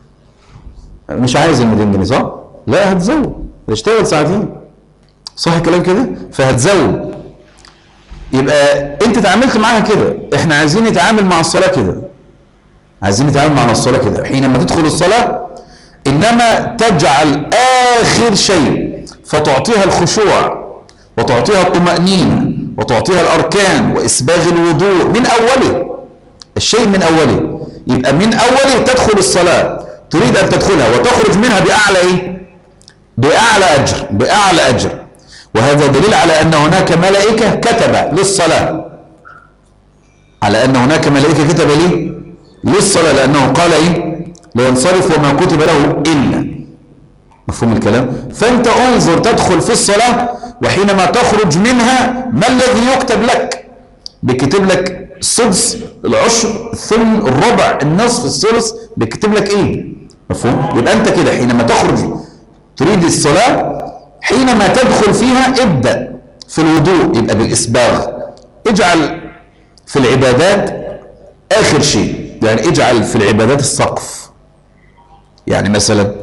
مش عايز ال200 جنيه صح؟ لا، هتزود، هتشتغل ساعتين، صح الكلام كده؟ فهتزود. يبقى انت تعاملت معاها كده، احنا عايزين نتعامل مع الصلاة كده، عايزين نتعامل مع الصلاة كده. حينما تدخل الصلاة انما تجعل اخر شيء فتعطيها الخشوع وتعطيها الطمأنينة وتعطيها الاركان واسباغ الوضوء من اوله، الشيء من اوله. يبقى من اوله تدخل الصلاة تريد ان تدخلها وتخرج منها باعلى ايه؟ باعلى اجر. وهذا دليل على ان هناك ملائكة كتب للصلاة، على ان هناك ملائكة كتب ليه؟ للصلاة، لانه قال ايه؟ لينصرف وما كتب له الا. مفهوم الكلام؟ فانت انظر تدخل في الصلاة وحينما تخرج منها ما الذي يكتب لك؟ بيكتب لك السدس، العشر، الثمن، الربع، النصف، الثلث، بيكتب لك ايه؟ مفهوم؟ يبقى انت كده حينما تخرج تريد الصلاة، حينما تدخل فيها ابدأ في الوضوء يبقى بالإسباغ، اجعل في العبادات آخر شيء، يعني اجعل في العبادات السقف. يعني مثلا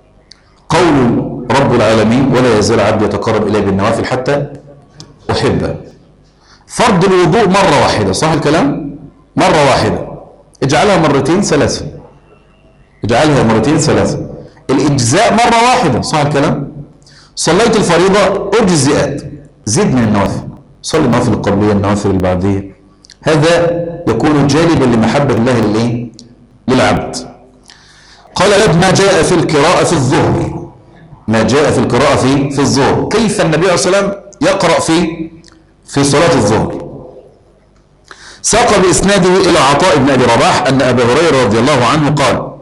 قول رب العالمين ولا يزال عبدي يتقرب إلي بالنوافل حتى أحبه. فرض الوضوء مرة واحدة، صح الكلام؟ مرة واحدة، اجعلها مرتين ثلاثة، اجعلها مرتين ثلاثة. الإجزاء مرة واحدة، صح الكلام؟ صليت الفريضة أجزئت، زد من النوافل، صلي النوافل القبلية، النوافل البعدية، هذا يكون جالبا لمحبة الله للإيه؟ للعبد. قال لك ما جاء في القراءة في الظهر، ما جاء في القراءة في الظهر، كيف النبي عليه الصلاة والسلام يقرأ في صلاة الظهر. ساق بإسناده إلى عطاء بن أبي رباح أن أبا هريرة رضي الله عنه قال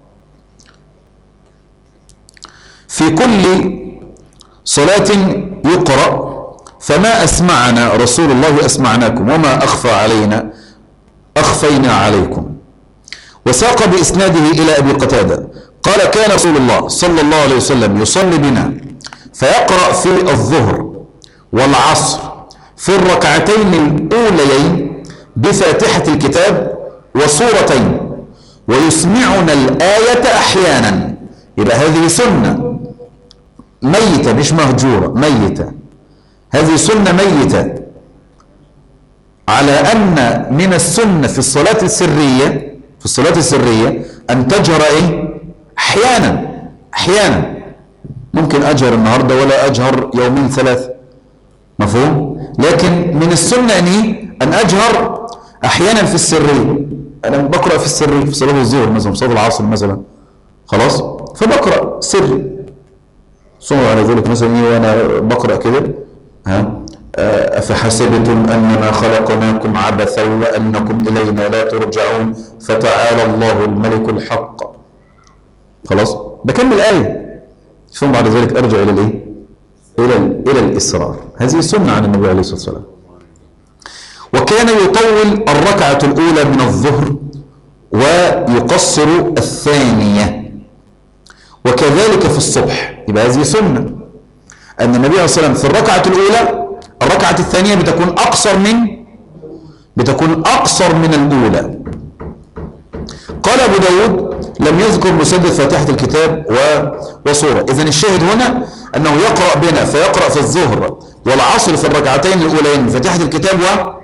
في كل صلاة يقرأ فما أسمعنا رسول الله أسمعناكم وما أخفى علينا أخفينا عليكم. وساق بإسناده إلى أبي قتادة قال كان رسول الله صلى الله عليه وسلم يصلي بنا فيقرأ في الظهر والعصر في الركعتين الأوليين بفاتحة الكتاب وسورتين ويسمعنا الآية أحيانا. يبقى هذه سنة ميتة مش مهجورة، ميتة، هذه سنة ميتة، على أن من السنة في الصلاة السرية، في الصلاة السرية أن تجهر إيه؟ أحيانا ممكن أجهر النهاردة ولا أجهر يومين ثلاثة، مفهوم؟ لكن من السنة أن أجهر أحيانا في السرية، أنا بقرأ في السر في صلاة الظهر مثلا، في صلاة العصر مثلا، خلاص، فبقرأ سري. ثم على ذلك مثلا وأنا بقرأ كده أفحسبتم أنما خلقناكم عبثا وأنكم إلينا لا ترجعون فتعالى الله الملك الحق. خلاص، بكمل آية، ثم بعد ذلك أرجع إلى الإيه؟ إلى الإصرار. هذه سنة عن النبي عليه الصلاة والسلام. وكان يطول الركعة الأولى من الظهر ويقصر الثانية، وكذلك في الصبح. يبقى هذه سنة أن النبي عليه الصلاة والسلام في الركعة الأولى، الركعة الثانية بتكون أقصر من الأولى. قال أبو داود لم يذكر مسدد فاتحة الكتاب وصورة. إذن الشاهد هنا أنه يقرأ بنا، فيقرأ في الظهر والعصر في الركعتين الأولين فاتحة الكتاب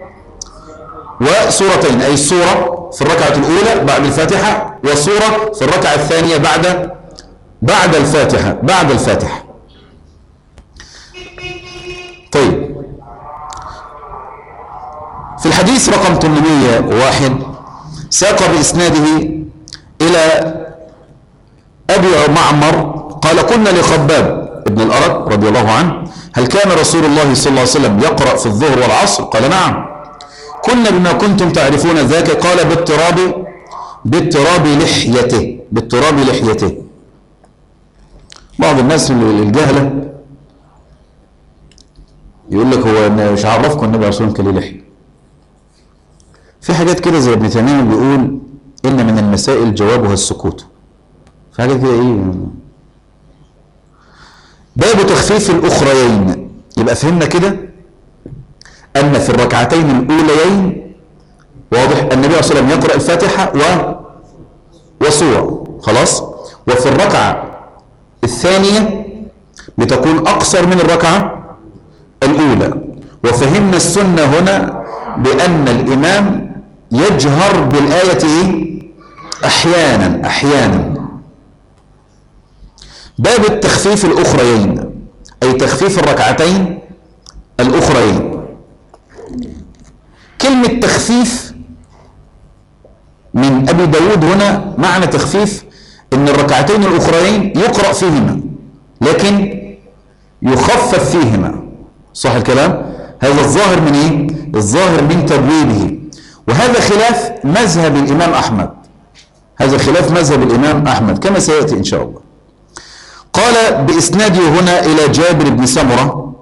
وسورتين، أي السورة في الركعة الأولى بعد الفاتحة، وسورة في الركعة الثانية بعد الفاتحة. طيب، في الحديث رقم 801 ساق بإسناده إلى أبي معمر قال: كنا لخباب ابن الأرت رضي الله عنه: هل كان رسول الله صلى الله عليه وسلم يقرأ في الظهر والعصر؟ قال: نعم. كنا بما كنتم تعرفون ذاك. قال: باضطراب لحيته. بعض الناس الجهلة يقول لك هو مش عرفكم النبي عليه الصلاة والسلام كان ليه لحية. في حاجات كده زي ابن تيمية بيقول إن من المسائل جوابها السكوت. في حاجات كده إيه؟ باب تخفيف الأخريين. يبقى فهمنا كده أن في الركعتين الأوليين واضح النبي عليه الصلاة والسلام يقرأ الفاتحة وسورة، خلاص، وفي الركعة الثانية بتكون أقصر من الركعة الأولى. وفهمنا السنة هنا بأن الإمام يجهر بالآية أحيانا. باب التخفيف الأخريين، أي تخفيف الركعتين الأخريين. كلمة تخفيف من أبي داود هنا معنى تخفيف إن الركعتين الأخريين يقرأ فيهما لكن يخفف فيهما. صح الكلام؟ هذا الظاهر من إيه؟ الظاهر من تبويبه. وهذا خلاف مذهب الإمام أحمد، كما سيأتي إن شاء الله. قال بإسناده هنا إلى جابر بن سمرة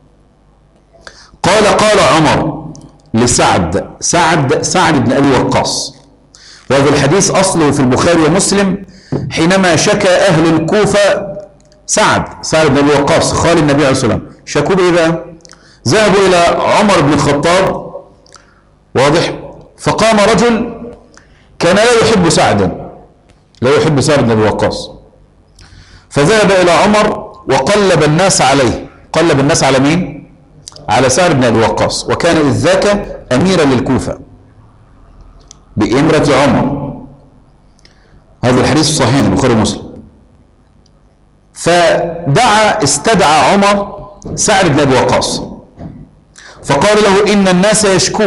قال عمر لسعد بن أبي وقاص، وهذا الحديث أصله في البخاري ومسلم، حينما شكى أهل الكوفة سعد بن أبي وقاص خال النبي عليه الصلاة والسلام، شكوا إيه بقى؟ ذهبوا إلى عمر بن الخطاب، واضح، فقام رجل كان لا يحب سعد بن أبي وقاص، فذهب إلى عمر وقلب الناس عليه. قلب الناس على مين؟ على سعد بن أبي وقاص، وكان إذ ذاك أميرا للكوفة بإمرة عمر. هذا الحديث صحيح البخاري ومسلم. استدعى عمر سعد بن أبي وقاص فقال له: إن الناس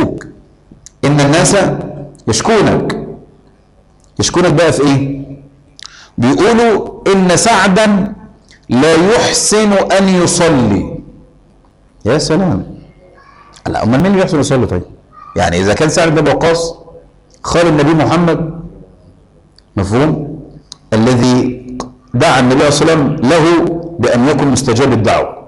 يشكونك بقى في إيه؟ بيقولوا إن سعدا لا يحسن أن يصلي. يا سلام، لا أمال مين اللي يحسن يصلي؟ طيب يعني إذا كان سعد بن أبي وقاص خال النبي محمد، مفهوم، الذي دعا النبي صلى الله عليه وسلم له بأن يكون مستجاب الدعوة.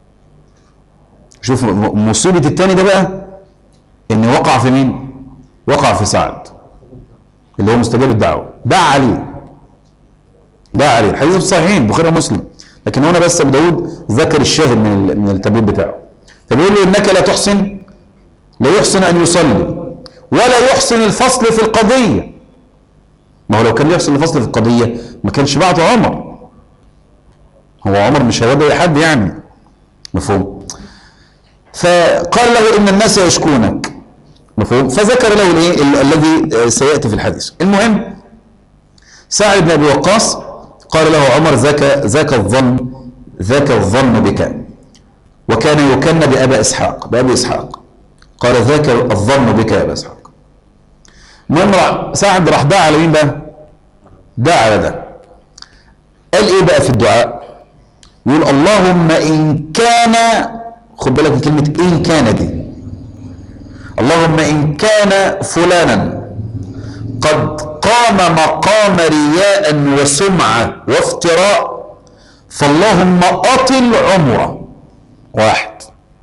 شوف مصيبة الثاني ده بقى، إن وقع في مين؟ وقع في سعد اللي هو مستجاب الدعوة، دعا عليه. الحديث الصحيحين البخاري ومسلم، لكن هنا بس أبو داود ذكر الشاهد من التبويب بتاعه. فبيقول له: إنك لا يحسن أن يصلي ولا يحسن الفصل في القضية. ما هو لو كان يحسن الفصل في القضية ما كانش بعت عمر. هو عمر مش هيودي حد يعني، مفهوم. فقال له: إن الناس يشكونك، مفهوم. فذكر له الذي سيأتي في الحديث. المهم سعد بن أبي وقاص قال له عمر: ذاك الظن بك. وكان يكن بأبي إسحاق. قال: ذاك الظن بك يا أبا إسحاق. المهم سعد راح دعا على مين بقى؟ دعا على ده. قال ايه بقى في الدعاء؟ يقول اللهم ان كان، خد بالك من كلمة ان كان دي، اللهم ان كان فلانا قد قام مقام رياء وسمعة وافتراء فاللهم أطل عمره، واحد،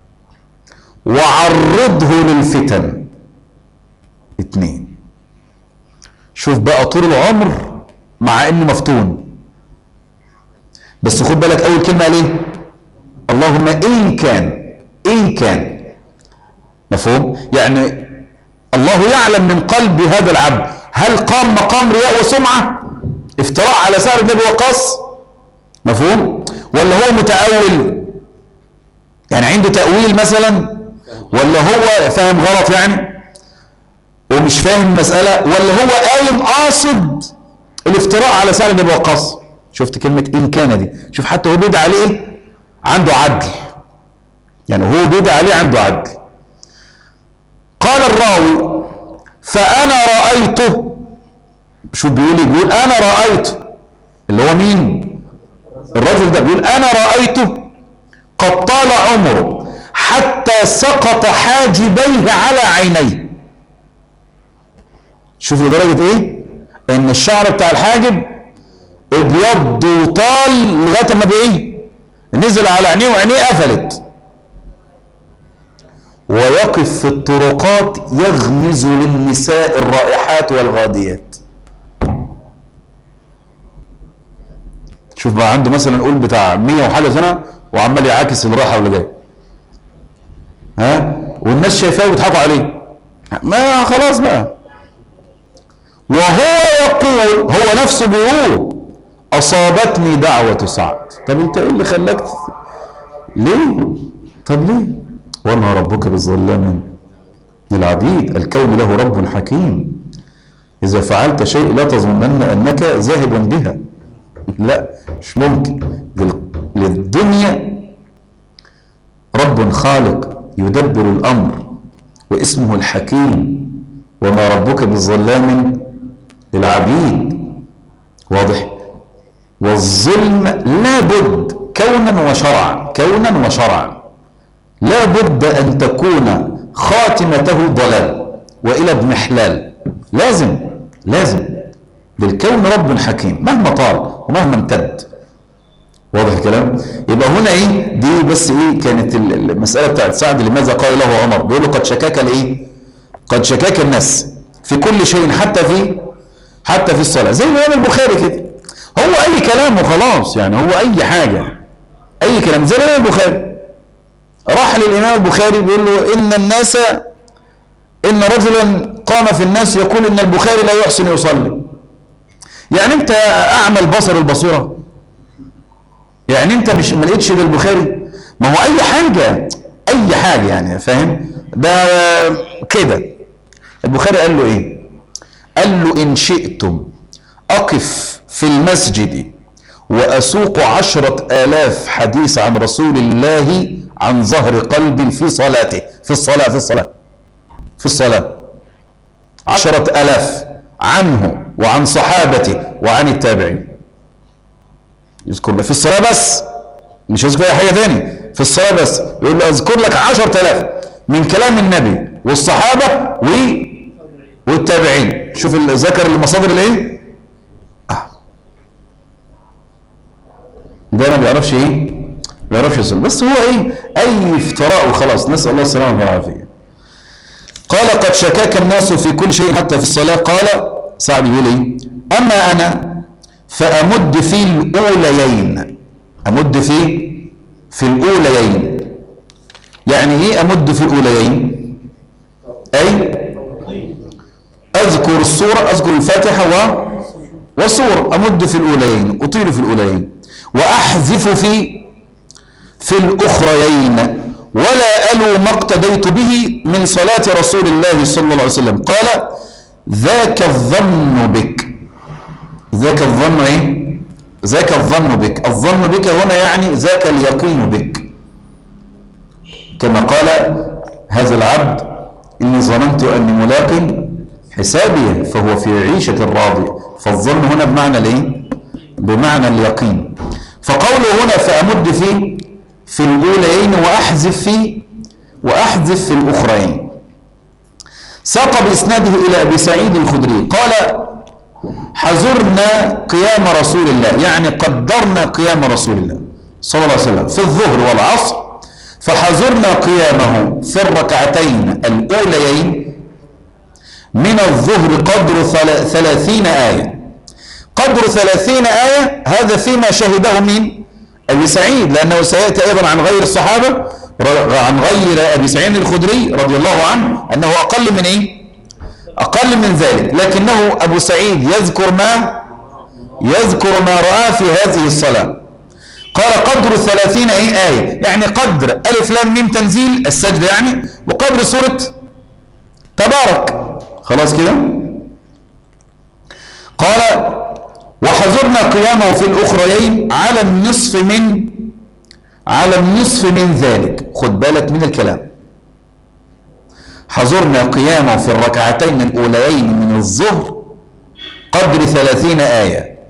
وعرضه للفتن، اتنين. شوف بقى طول العمر مع انه مفتون، بس خد بالك اول كلمة قال ايه؟ اللهم ان كان، ان كان، مفهوم؟ يعني الله يعلم من قلب هذا العبد هل قام مقام رياء وسمعة افتراء على سعد بن ابي وقاص، مفهوم؟ ولا هو متأول، يعني عنده تأويل مثلا، ولا هو فاهم غلط يعني ومش فاهم المسألة، ولا هو قايم قاصد الافتراء على سعد بن ابي وقاص. شفت كلمة إن كان دي؟ شوف حتى هو بيدعي عليه ايه؟ عنده عدل، يعني هو بيدعي عليه عنده عدل. قال الراوي فأنا رأيته، شو بيقول؟ يقول أنا رأيته، اللي هو مين؟ الرجل ده بيقول أنا رأيته قد طال عمره حتى سقط حاجبيه على عينيه. شوف لدرجة ايه؟ ان الشعر بتاع الحاجب ابيض وطال لغاية ما بايه؟ نزل على عينيه وعينيه قفلت. ويقف في الطرقات يغمز للنساء الرائحات والغاديات. شوف بقى عنده مثلا نقول بتاع 100 وحاجة سنة وعمال يعاكس اللي رايحة واللي جاي، ها؟ والناس شايفاه وبيضحكوا عليه، ما خلاص بقى. وهو يقول، هو نفسه بيقول أصابتني دعوة سعد. طب انت ايه اللي خلاك ليه؟ طب ليه؟ وما ربك بالظلام للعبيد، الكون له رب حكيم، إذا فعلت شيء لا تظنن أنك ذاهب بها، لا مش ممكن. للدنيا رب خالق يدبر الأمر واسمه الحكيم، وما ربك بالظلام للعبيد، واضح؟ والظلم لا بد كونا وشرعا، كونا وشرعا لا بد أن تكون خاتمته ضلال وإلى اضمحلال، لازم للكون رب حكيم مهما طال ومهما امتد، واضح الكلام؟ يبقى هنا ايه دي بس ايه كانت المسألة بتاعت سعد لماذا قال له عمر؟ بيقول له قد شكاك الايه؟ قد شكاك الناس في كل شيء حتى في الصلاة، زي الإمام البخاري كده، هو أي كلام وخلاص، يعني هو أي حاجة أي كلام. زي الإمام البخاري راح للإمام البخاري بيقول له إن رجلا قام في الناس يقول إن البخاري لا يحسن يصلي. يعني أنت أعمى البصر البصيرة؟ يعني أنت مش ما لقيتش للبخاري؟ ما هو أي حاجة يعني، فاهم؟ ده كده. البخاري قال له إيه؟ قال له إن شئتم أقف في المسجد وأسوق 10,000 حديث عن رسول الله عن ظهر قلب في صلاته، في الصلاة 10,000 عنه وعن صحابته وعن التابعين. يذكر في الصلاة بس، مش يذكر أي حاجة تاني، في الصلاة بس. يقول له أذكر لك 10,000 من كلام النبي والصحابة والتابعين. شوف ذكر المصادر الايه؟ ده ما بيعرفش ايه؟ ما بيعرفش يصل، بس هو ايه؟ اي افتراء وخلاص، نسأل الله السلامة والعافية. قال قد شكاك الناس في كل شيء حتى في الصلاة. قال سعد يقول ايه؟ اما انا فامد في الاوليين، امد في الاوليين. يعني ايه امد في الاوليين؟ اي اذكر السورة، اذكر الفاتحة والسورة، امد في الاوليين، اطيل في الاوليين، واحذف في الاخريين، ولا الو ما اقتديت به من صلاة رسول الله صلى الله عليه وسلم. قال ذاك الظن بك. ذاك الظن ايه؟ ذاك الظن بك. الظن بك هنا يعني ذاك اليقين بك، كما قال هذا العبد إني ظننت أني ملاق حسابية فهو في عيشة راضية. فالظن هنا بمعنى الايه؟ بمعنى اليقين. فقوله هنا فأمد في الأولين وأحذف في الأخرين. ساق بإسناده إلى أبي سعيد الخدري قال حزرنا قيام رسول الله، يعني قدرنا قيام رسول الله صلى الله عليه وسلم في الظهر والعصر، فحزرنا قيامه في الركعتين الأوليين من الظهر قدر 30 آية. قدر 30 آية هذا فيما شهده من أبي سعيد، لأنه سيأتي أيضا عن غير الصحابة، عن غير أبي سعيد الخدري رضي الله عنه أنه أقل من إيه؟ أقل من ذلك، لكنه أبو سعيد يذكر ما رأى في هذه الصلاة. قال قدر 30 آية، يعني قدر ألف لام ميم تنزيل السجدة يعني، وقدر سورة تبارك. خلاص كده. قال وحزرنا قيامه في الأخريين على النصف من ذلك. خد بالك من الكلام. حزرنا قيامه في الركعتين الأوليين من الظهر قدر 30 آية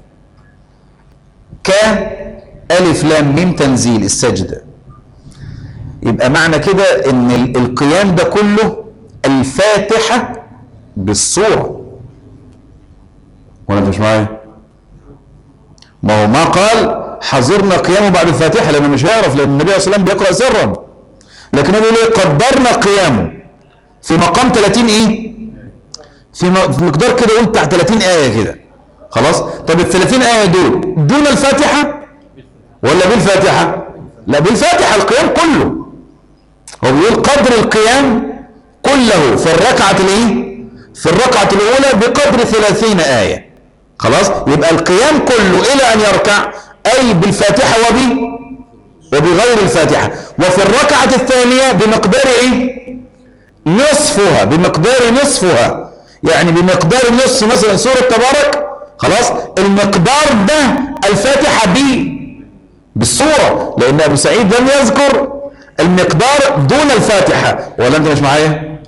كألف لام ميم تنزيل السجدة. يبقى معنى كده ان القيام ده كله الفاتحة بالصورة. ولا انت مش معايا؟ ما هو ما قال حزرنا قيامه بعد الفاتحة، لأنه مش هيعرف، لأن النبي صلى الله عليه وسلم بيقرأ سرا، لكن هو بيقول ايه؟ قدرنا قيامه في مقام 30 ايه؟ في مقدار كده، قلت بتاع 30 آية كده. خلاص؟ طب ال 30 آية دول دون الفاتحة ولا بالفاتحة؟ لا بالفاتحة، القيام كله. هو بيقول قدر القيام كله في الركعة الايه؟ في الركعة الأولى بقدر 30 آية. خلاص؟ يبقى القيام كله إلى أن يركع أي بالفاتحة وبغير الفاتحة. وفي الركعة الثانية بمقدار ايه؟ نصفها، بمقدار نصفها، يعني بمقدار نصف مثلا سورة تبارك. خلاص؟ المقدار ده الفاتحة بالسورة، لأن أبو سعيد لم يذكر المقدار دون الفاتحة. ولا أنت مش معايا؟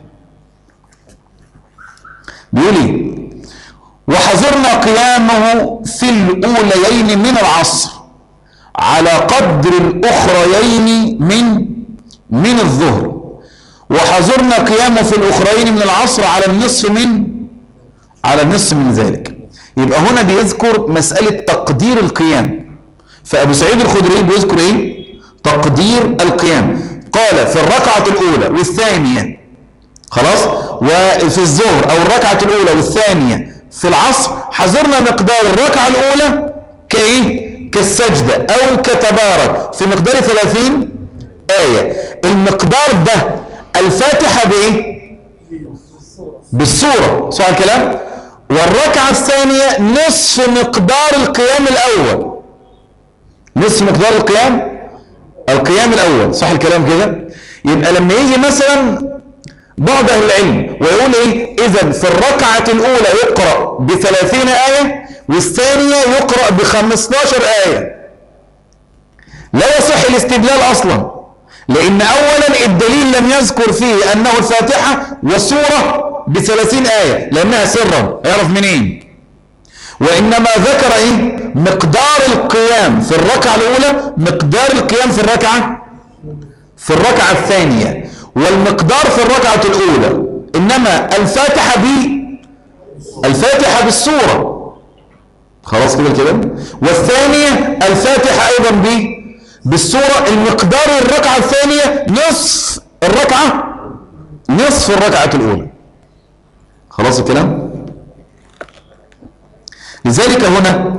بيقول ايه؟ وحزرنا قيامه في الأوليين من العصر على قدر الأخريين من الظهر، وحزرنا قيامه في الأخرين من العصر على النصف من ذلك. يبقى هنا بيذكر مسألة تقدير القيام. فأبو سعيد الخدري بيذكر ايه؟ تقدير القيام. قال في الركعة الأولى والثانية، خلاص، وفي الظهر أو الركعة الأولى والثانية في العصر حزرنا مقدار الركعة الأولى كايه؟ كالسجدة أو كتبارك في مقدار 30 آية. المقدار ده الفاتحة بايه؟ بالسورة، صح الكلام؟ والركعة الثانية نصف مقدار القيام الأول، نصف مقدار القيام الأول، صح الكلام كده؟ يبقى لما يجي مثلا بعض أهل العلم ويقول ايه؟ إذن في الركعة الأولى يقرأ ب30 آية والثانية يقرأ ب15 آية، لا يصح الاستدلال أصلا، لأن أولا الدليل لم يذكر فيه أنه الفاتحة وسورة ب30 آية لأنها سرا، يعرف منين؟ وإنما ذكر إيه؟ مقدار القيام في الركعة الأولى، مقدار القيام في الركعة الثانية، والمقدار في الركعة الأولى. إنما الفاتحة بالسورة. خلاص كده الكلام؟ والثانية الفاتحة أيضا بالسورة. المقدار الركعة الثانية نصف الركعة الأولى. خلاص الكلام؟ لذلك هنا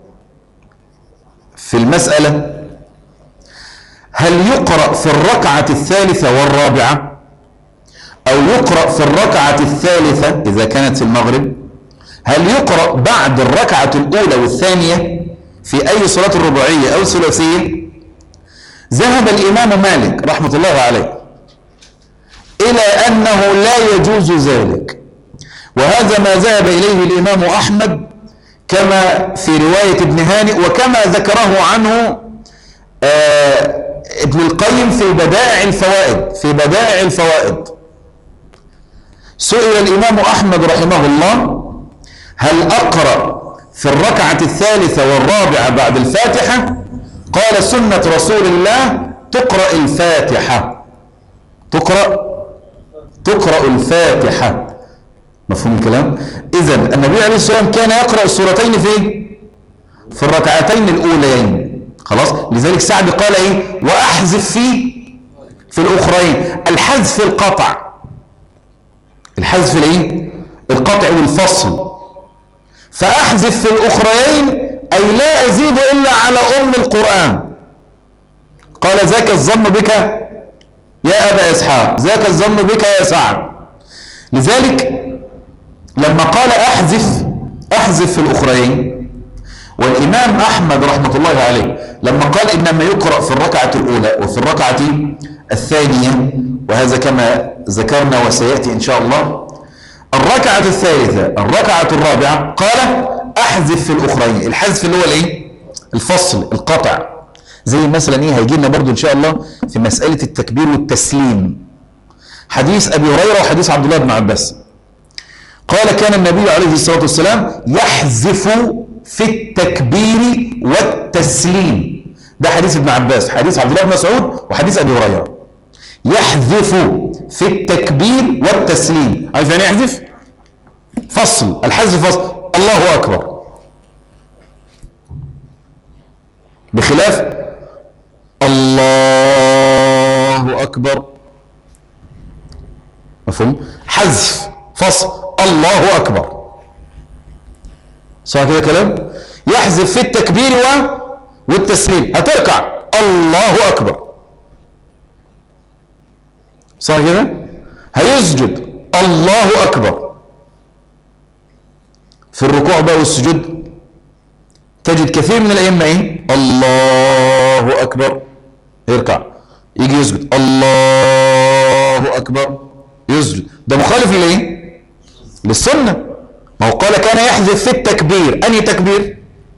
في المسألة هل يقرأ في الركعة الثالثة والرابعة أو يقرأ في الركعة الثالثة إذا كانت في المغرب؟ هل يقرأ بعد الركعة الأولى والثانية في أي صلاة رباعية أو ثلاثية؟ ذهب الإمام مالك رحمة الله عليه إلى أنه لا يجوز ذلك، وهذا ما ذهب إليه الإمام أحمد كما في رواية ابن هانئ، وكما ذكره عنه ابن القيم في بدائع الفوائد. سئل الإمام أحمد رحمه الله: هل أقرأ في الركعة الثالثة والرابعة بعد الفاتحة؟ قال: سنة رسول الله تقرأ الفاتحة. تقرأ الفاتحة. مفهوم الكلام؟ إذن النبي عليه الصلاة والسلام كان يقرأ السورتين في الركعتين الأوليين. خلاص؟ لذلك سعد قال إيه؟ وأحذف في الأخرين. الحذف القطع. الحذف الإيه؟ القطع والفصل. فأحذف في الأخرين أي لا أزيد إلا على أم القرآن. قال: ذاك الظن بك يا أبا إسحاق، ذاك الظن بك يا سعد. لذلك لما قال أحذف في الأخرين، والإمام أحمد رحمة الله عليه لما قال إنما يقرأ في الركعة الأولى وفي الركعة الثانية، وهذا كما ذكرنا وسيأتي إن شاء الله، الركعة الثالثة الركعة الرابعة قال أحذف في الأخرين. الحذف اللي هو الإيه؟ الفصل، القطع. زي مثلا إيه هيجي لنا برضو إن شاء الله في مسألة التكبير والتسليم، حديث أبي هريرة وحديث عبد الله بن عباس. قال: كان النبي عليه الصلاة والسلام يحذف في التكبير والتسليم. ده حديث ابن عباس، حديث عبد الله بن مسعود، وحديث أبي هريرة. يحذف في التكبير والتسليم. عارف يعني يحذف؟ فصل. الحذف فصل. الله أكبر، بخلاف الله أكبر. مفهوم؟ حذف فصل. الله أكبر. صح كده كلام؟ يحذف في التكبير والتسليم. هتركع الله أكبر، صح كده؟ هيسجد الله أكبر. في الركوع بقى والسجود تجد كثير من الأئمة إيه؟ الله أكبر، يركع، يجي يسجد الله أكبر، يسجد. ده مخالف لإيه؟ للسنة. ما هو قال كان يحذف في التكبير. أنهي تكبير؟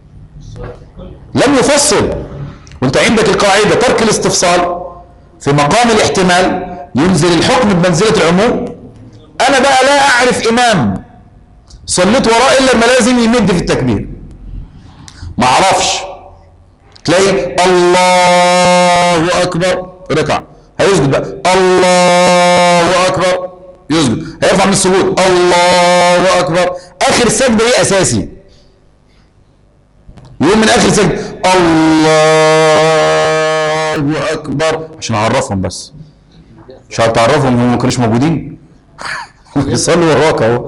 لم يفصل. وانت عندك القاعدة ترك الاستفصال في مقام الاحتمال ينزل الحكم بمنزلة العموم. أنا بقى لا أعرف إمام صليت وراه إلا لما لازم يمد في التكبير، ما أعرفش. تلاقي الله أكبر ركع، هيسجد بقى الله أكبر، يسجد، هيرفع من السجود الله أكبر. آخر سجدة إيه أساسي؟ يقوم من آخر سجدة الله أكبر عشان أعرفهم بس. مش هتعرفهم هم ما كانوش موجودين. بيصلوا وراك اهو.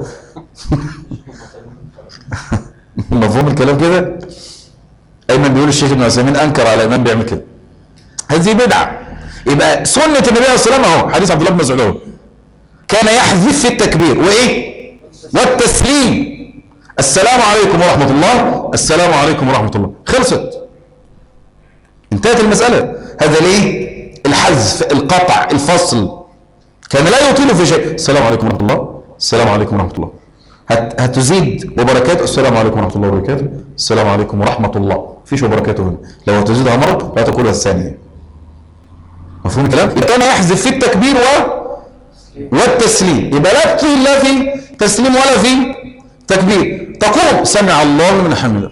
مفهوم الكلام كده؟ ايمن بيقول الشيخ ابن عثيمين انكر على امام بيعمل كده. هذه بدعه. يبقى سنه النبي عليه الصلاه والسلام اهو، حديث عبد الله بن مسعود كان يحذف في التكبير وايه؟ والتسليم. السلام عليكم ورحمه الله، السلام عليكم ورحمه الله، خلصت، انتهت المساله. هذا ليه؟ الحذف، القطع، الفصل. كان لا يطيل في شيء. السلام عليكم ورحمة الله، السلام عليكم ورحمة الله. هتزيد وبركاته، السلام عليكم ورحمة الله وبركاته، السلام عليكم ورحمة الله. مفيش وبركاته هنا. لو هتزيدها مرة لا تقولها الثانية. مفهوم الكلام؟ كان يحذف في التكبير والتسليم. يبقى لا تطيل لا في تسليم ولا في تكبير. تقول سمع الله لمن حمده.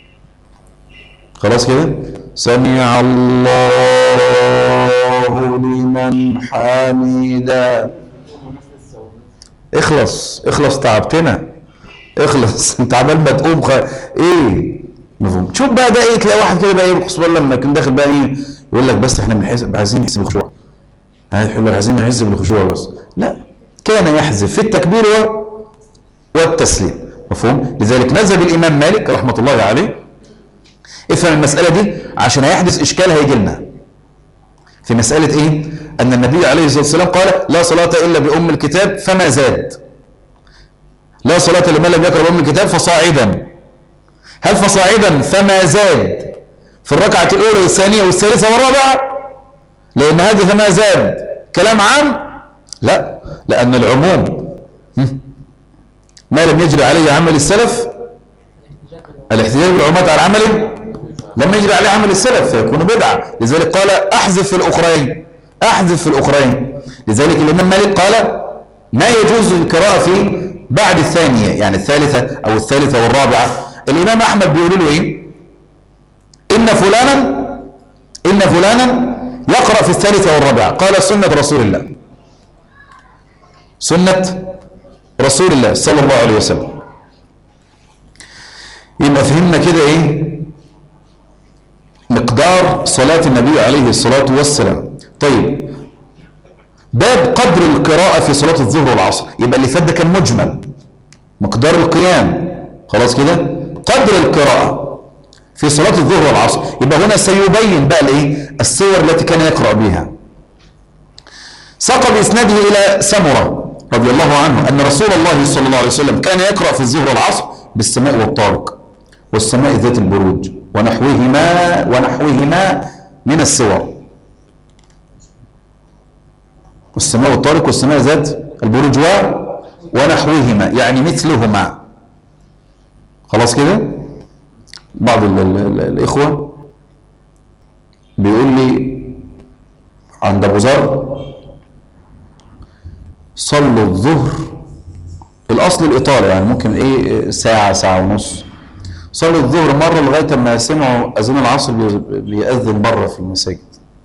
خلاص كده؟ سمع الله لمن حمده. اخلص تعبتنا، اخلص. انت عمال ما تقوم ايه مفهوم. شوف بقى ده ايه، تلاقي واحد كده بقى ايه، خصوصا لما كان داخل بقى ايه يقول لك بس احنا عايزين نحس بالخشوع، عايزين نحس بالخشوع بس. لا، كان يحذف في التكبير والتسليم. مفهوم. لذلك نزل الامام مالك رحمه الله عليه. افهم المسألة دي عشان هيحدث إشكال هيجي لنا في مسألة إيه؟ أن النبي عليه الصلاة والسلام قال لا صلاة إلا بأم الكتاب فما زاد. لا صلاة لمن لم يقرأ بأم الكتاب فصاعدا. هل فصاعدا فما زاد في الركعة الأولى والثانية والثالثة والرابعة؟ لأن هذا فما زاد كلام عام؟ لا، لأن العموم ما لم يجري عليه عمل السلف، الاحتجاج بالعمومات على عمل لم يجري عليه عمل السلف فيكون بدعة. لذلك قال احذف في الأخرين، احذف في الأخرين. لذلك الإمام مالك قال ما يجوز القراءة فيه بعد الثانية، يعني الثالثة أو الثالثة والرابعة. الإمام أحمد بيقول له إيه؟ إن فلانا يقرأ في الثالثة والرابعة. قال سنة رسول الله، سنة رسول الله صلى الله عليه وسلم. يبقى فهمنا كده إيه مقدار صلاة النبي عليه الصلاة والسلام. طيب، باب قدر القراءة في صلاة الظهر والعصر. يبقى اللي فات ده كان مجمل مقدار القيام، خلاص كده. قدر القراءة في صلاة الظهر والعصر، يبقى هنا سيبين بقى الايه الصور التي كان يقرأ بها. ساق بإسناده إلى سمرة رضي الله عنه أن رسول الله صلى الله عليه وسلم كان يقرأ في الظهر والعصر بالسماء والطارق والسماء ذات البروج ونحوهما من السور. والسماء والطارق والسماء ذات البروج ونحوهما، يعني مثلهما. خلاص كده. بعض الإخوة بيقول لي عند أبو ذر صلوا الظهر، الأصل الإطالة يعني ممكن إيه ساعة ونص. صلوا الظهر مرة لغاية ما سمعوا أذان العصر بيأذن بره في المساجد.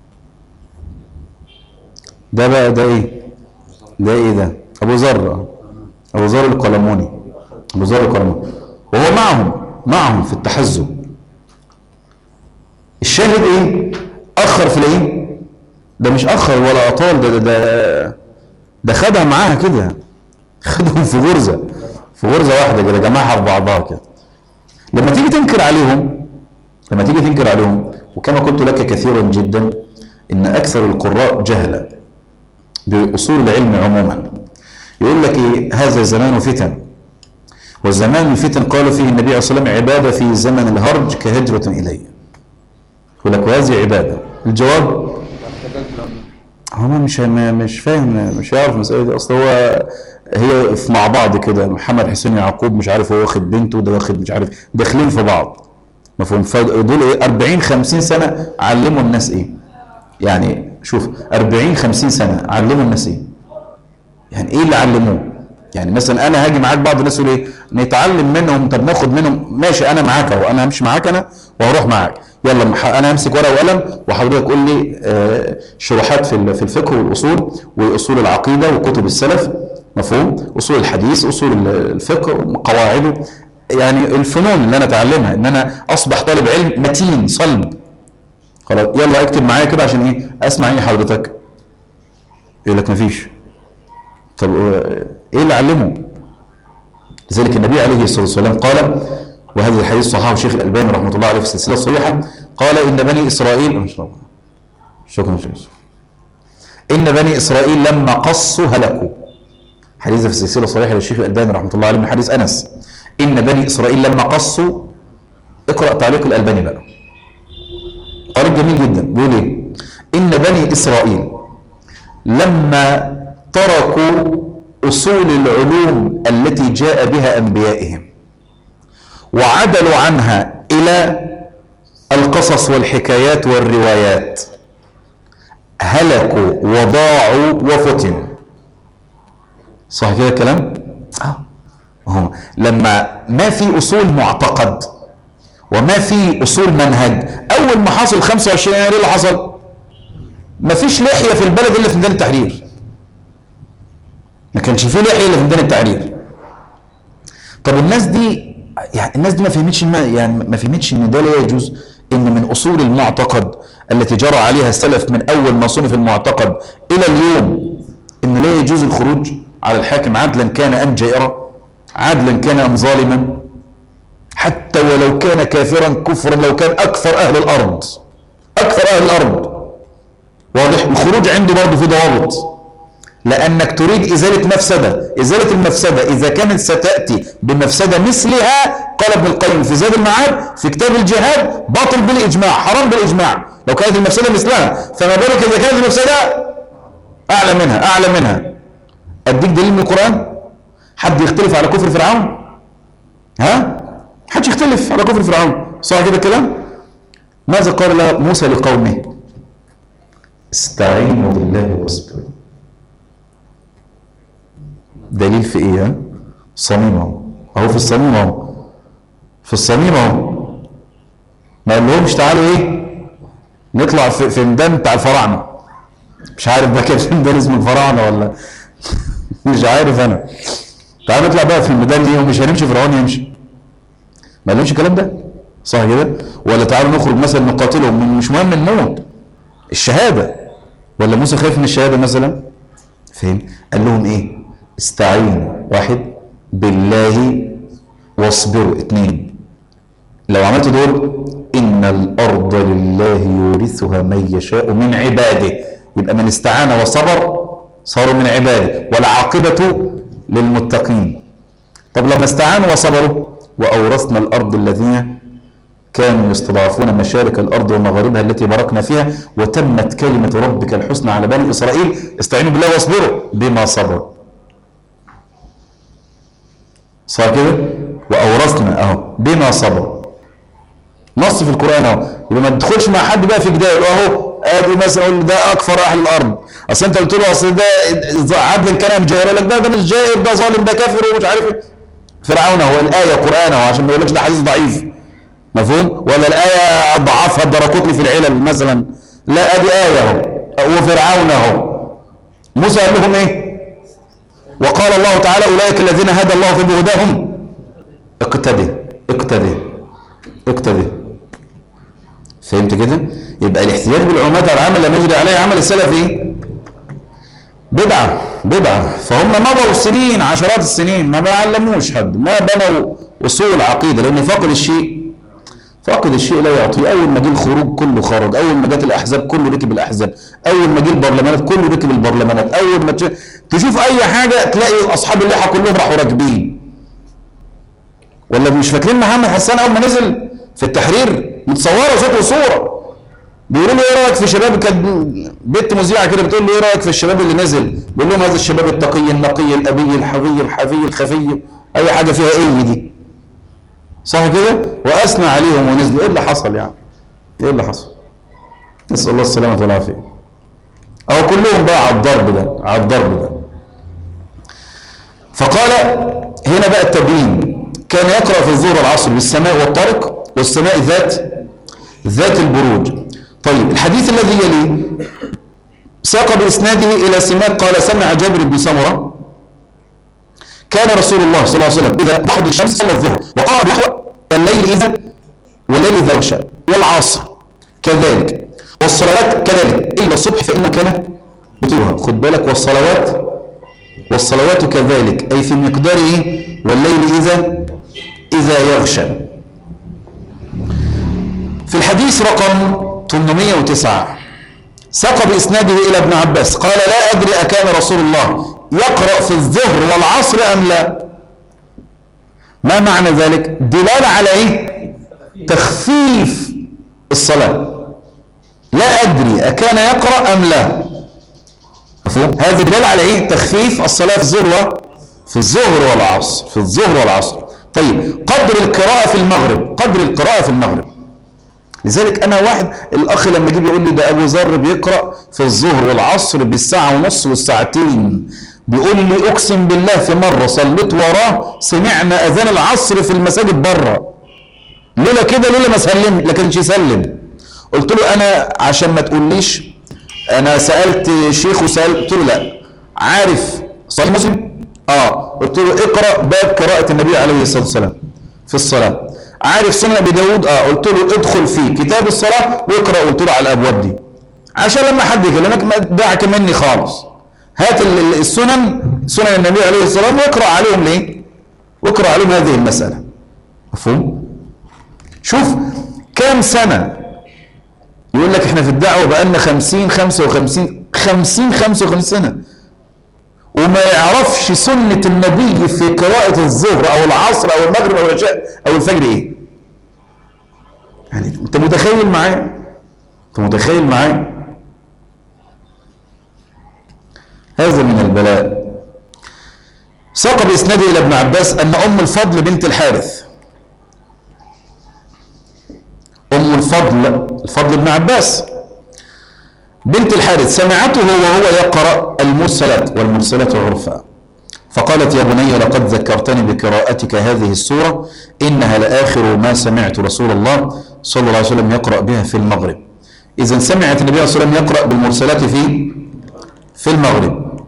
ده بقى ده إيه؟ ده أبو ذر القلموني، وهو معهم في التحزب. الشاهد إيه؟ أخر في الإيه؟ ده مش أخر ولا أطال، ده خدها معاها كده، خدهم في غرزة واحدة كده، جمعها في بعضها كده. لما تيجي تنكر عليهم، وكما قلت لك كثيرا جدا إن أكثر القراء جهلا بأصول العلم عموما. يقول لك إيه؟ هذا زمان فتن، والزمان الفتن قال فيه النبي عليه الصلاة والسلام عبادة في زمن الهرج كهجرة إلي. يقول لك وهذه عبادة. الجواب هو مش فاهم، مش يعرف المسألة دي أصلا. هي مع بعض كده، محمد حسين يعقوب مش عارف هو واخد بنته وده واخد مش عارف، داخلين في بعض، مفهوم. دول ايه 40-50 سنة علموا الناس ايه؟ يعني شوف 40-50 سنة علموا الناس ايه؟ يعني ايه اللي علموه؟ يعني مثلا انا هاجي معاك، بعض الناس يقول ايه نتعلم منهم، طب ناخد منهم، ماشي انا معاك اهو، انا همشي معاك انا وهروح معاك، يلا انا همسك ورقه وقلم وحضرتك قول لي شروحات في الفقه والاصول واصول العقيده وكتب السلف، مفهوم، اصول الحديث، اصول الفقه، قواعده، يعني الفنون اللي انا اتعلمها، ان انا اصبح طالب علم متين صلب. خلاص يلا اكتب معايا كده عشان ايه اسمع ايه حضرتك. يقول لك مفيش. طب ايه اللي علمه؟ لذلك النبي عليه الصلاه والسلام قال، وهذا الحديث صححه الشيخ الألباني رحمه الله عليه في السلسله الصحيحه، قال ان بني اسرائيل شكرا ان بني اسرائيل لما قصوا هلكوا. حديث في السلسله الصحيحه للشيخ الألباني رحمه الله عليه من حديث انس. ان بني اسرائيل لما قصوا، اقرا تعليق الألباني بقى، قال جميل جدا، بيقول ايه؟ ان بني اسرائيل لما تركوا اصول العلوم التي جاء بها انبيائهم وعدلوا عنها الى القصص والحكايات والروايات، هلكوا وضاعوا وفتنوا. صح كده الكلام؟ لما ما في اصول معتقد وما في اصول منهج، اول ما حصل 25 يناير اللي حصل؟ ما فيش لحيه في البلد الا في ميدان التحرير. ما كانش في لحيه الا في ميدان التحرير. طب الناس دي ما فهمتش، ما فهمتش ان ده لا يجوز، ان من اصول المعتقد التي جرى عليها السلف من اول ما صنف المعتقد الى اليوم ان لا يجوز الخروج على الحاكم عدلا كان ام جائرا، عدلا كان ام ظالما، حتى ولو كان كافرا كفرا، لو كان اكثر اهل الارض، واضح. الخروج عنده برضه في ضوابط، لأنك تريد إزالة مفسدة. إزالة المفسدة إذا كانت ستأتي بمفسدة مثلها، قال ابن القيم في زاد المعاد في كتاب الجهاد، باطل بالإجماع، حرام بالإجماع لو كانت المفسدة مثلها، فما بالك إذا كانت المفسدة أعلى منها. أديك دليل من القرآن؟ حد يختلف على كفر فرعون؟ حدش يختلف على كفر فرعون، صح كده الكلام؟ ماذا قال موسى لقومه؟ استعينوا بالله واصبروا. دليل في ايه؟ صميم اهو في الصميم اهو، في الصميم اهو. ما قالهمش تعالوا ايه نطلع في ميدان بتاع الفراعنه، مش عارف ده كده ميدان اسمه الفراعنه ولا مش عارف انا. تعالوا نطلع بقى في الميدان دي ومش هنمشي فرعون يمشي. ما قالهمش الكلام ده صح كده؟ ولا تعالوا نخرج مثلا نقاتلهم، مش مهم الموت، الشهاده. ولا موسى خايف من الشهاده مثلا؟ فين؟ قال لهم ايه؟ استعينوا، واحد، بالله واصبروا، اثنين. لو عملت دول ان الارض لله يورثها من يشاء من عباده، يبقى من استعان وصبر صاروا من عباده، والعاقبه للمتقين. طب لما استعانوا وصبروا واورثنا الارض الذين كانوا يستضعفون مشارق الارض ومغاربها التي باركنا فيها وتمت كلمه ربك الحسنى على بني اسرائيل استعينوا بالله واصبروا بما صبروا. صح كده؟ واورثنا اهو بما صبروا، نص في القران اهو. يبقى ما تدخلش مع حد بقى في جدال اهو ادي مثلا اقول ده اكفر اهل الارض، اصل انت قلت له اصل ده عدل كلام جاهل، لك ده مش جاهل، ده ظالم، ده كافر ومش عارف ايه. فرعون هو الايه قران اهو عشان ما يقولكش ده حديث ضعيف، مفهوم؟ ولا الايه ضعفها الدرقطني في العلل مثلا، لا ادي ايه اهو. وفرعون اهو. موسى قال لهم ايه؟ وقال الله تعالى اولئك الذين هدى الله فبهداهم اقتدي اقتدي اقتدي. فهمت كده؟ يبقى الاحتجاج بالعلومات على العمل لم يجري عليه عمل السلف ايه؟ بدعه. فهم مضوا السنين، عشرات السنين ما علموش حد، ما بنوا اصول عقيده، لان فاقد الشيء لا يعطيه. اول ما جه الخروج كله خرج، اول ما جت الاحزاب كله ركب الاحزاب، اول ما جه البرلمانات كله ركب البرلمانات، اول ما تشوف اي حاجه تلاقي اصحاب اللحى كلهم راحوا راكبين. ولا مش فاكرين محمد حسان اول ما نزل في التحرير متصوره صوت وصوره، بيقولوا له ايه رايك في شباب، كانت بنت مذيعه كده بتقول له ايه رايك في الشباب اللي نزل؟ بيقول لهم هذا الشباب التقي النقي الابي الحفي الحفي الخفي، اي حاجه فيها ايه دي، صح كده؟ واثنى عليهم ونزلوا. ايه اللي حصل يعني؟ ايه اللي حصل؟ نسال الله السلامه والعافيه. او كلهم بقى على الضرب ده. فقال هنا بقى التبيين، كان يقرأ في الظهر والعصر بالسماء والطارق والسماء ذات البروج. طيب الحديث الذي يليه ساق بإسناده إلى سماك قال سمع جابر بن سمرة كان رسول الله صلى الله عليه وسلم إذا ضحت الشمس صلى الظهر وقال نحو والليل إذا غشى والعصر كذلك والصلوات كذلك إلا الصبح فإن كان بطولها. خد بالك والصلوات كذلك أي في مقداره والليل إذا يغشى. في الحديث رقم 809 ساق بإسناده إلى ابن عباس قال لا أدري أكان رسول الله يقرأ في الظهر والعصر أم لا. ما معنى ذلك؟ دلالة على إيه؟ تخفيف الصلاة. لا أدري أكان يقرأ أم لا. هذا دلالة على إيه؟ تخفيف الصلاة في الظهر والعصر. طيب قدر القراءة في المغرب. لذلك أنا واحد الأخ لما يجي يقول لي ده أبو ذر بيقرأ في الظهر والعصر بالساعة ونص والساعتين، بيقول لي أقسم بالله في مرة صليت وراه سمعنا أذان العصر في المساجد بره، لولا ما سلم لكنش يسلم. قلت له أنا عشان ما تقوليش أنا سألت شيخ قلت له لا عارف صحيح مسلم؟ قلت له اقرأ باب قراءة النبي عليه الصلاة والسلام في الصلاة. عارف سنن أبي داود؟ قلت له ادخل في كتاب الصلاة واقرأ، قلت له على الأبواب دي عشان لما حد يكلمك ما تدعك مني خالص. هات سنن النبي عليه الصلاة والسلام واقرأ عليهم ليه؟ واقرأ عليهم هذه المسألة. مفهوم؟ شوف كام سنة يقول لك احنا في الدعوة بقالنا 55 سنة وما يعرفش سنة النبي في قراءة الظهر او العصر او المغرب او العشاء او الفجر ايه. يعني انت متخيل معايا هذا من البلاء. ساق بإسناده إلى ابن عباس أن أم الفضل بنت الحارث، الفضل بن عباس بنت الحارث سمعته وهو يقرأ المرسلات والمرسلات عرفا فقالت يا بني لقد ذكرتني بقراءتك هذه السورة إنها لآخر ما سمعت رسول الله صلى الله عليه وسلم يقرأ بها في المغرب. إذن سمعت النبي صلى الله عليه وسلم يقرأ بالمرسلات في المغرب.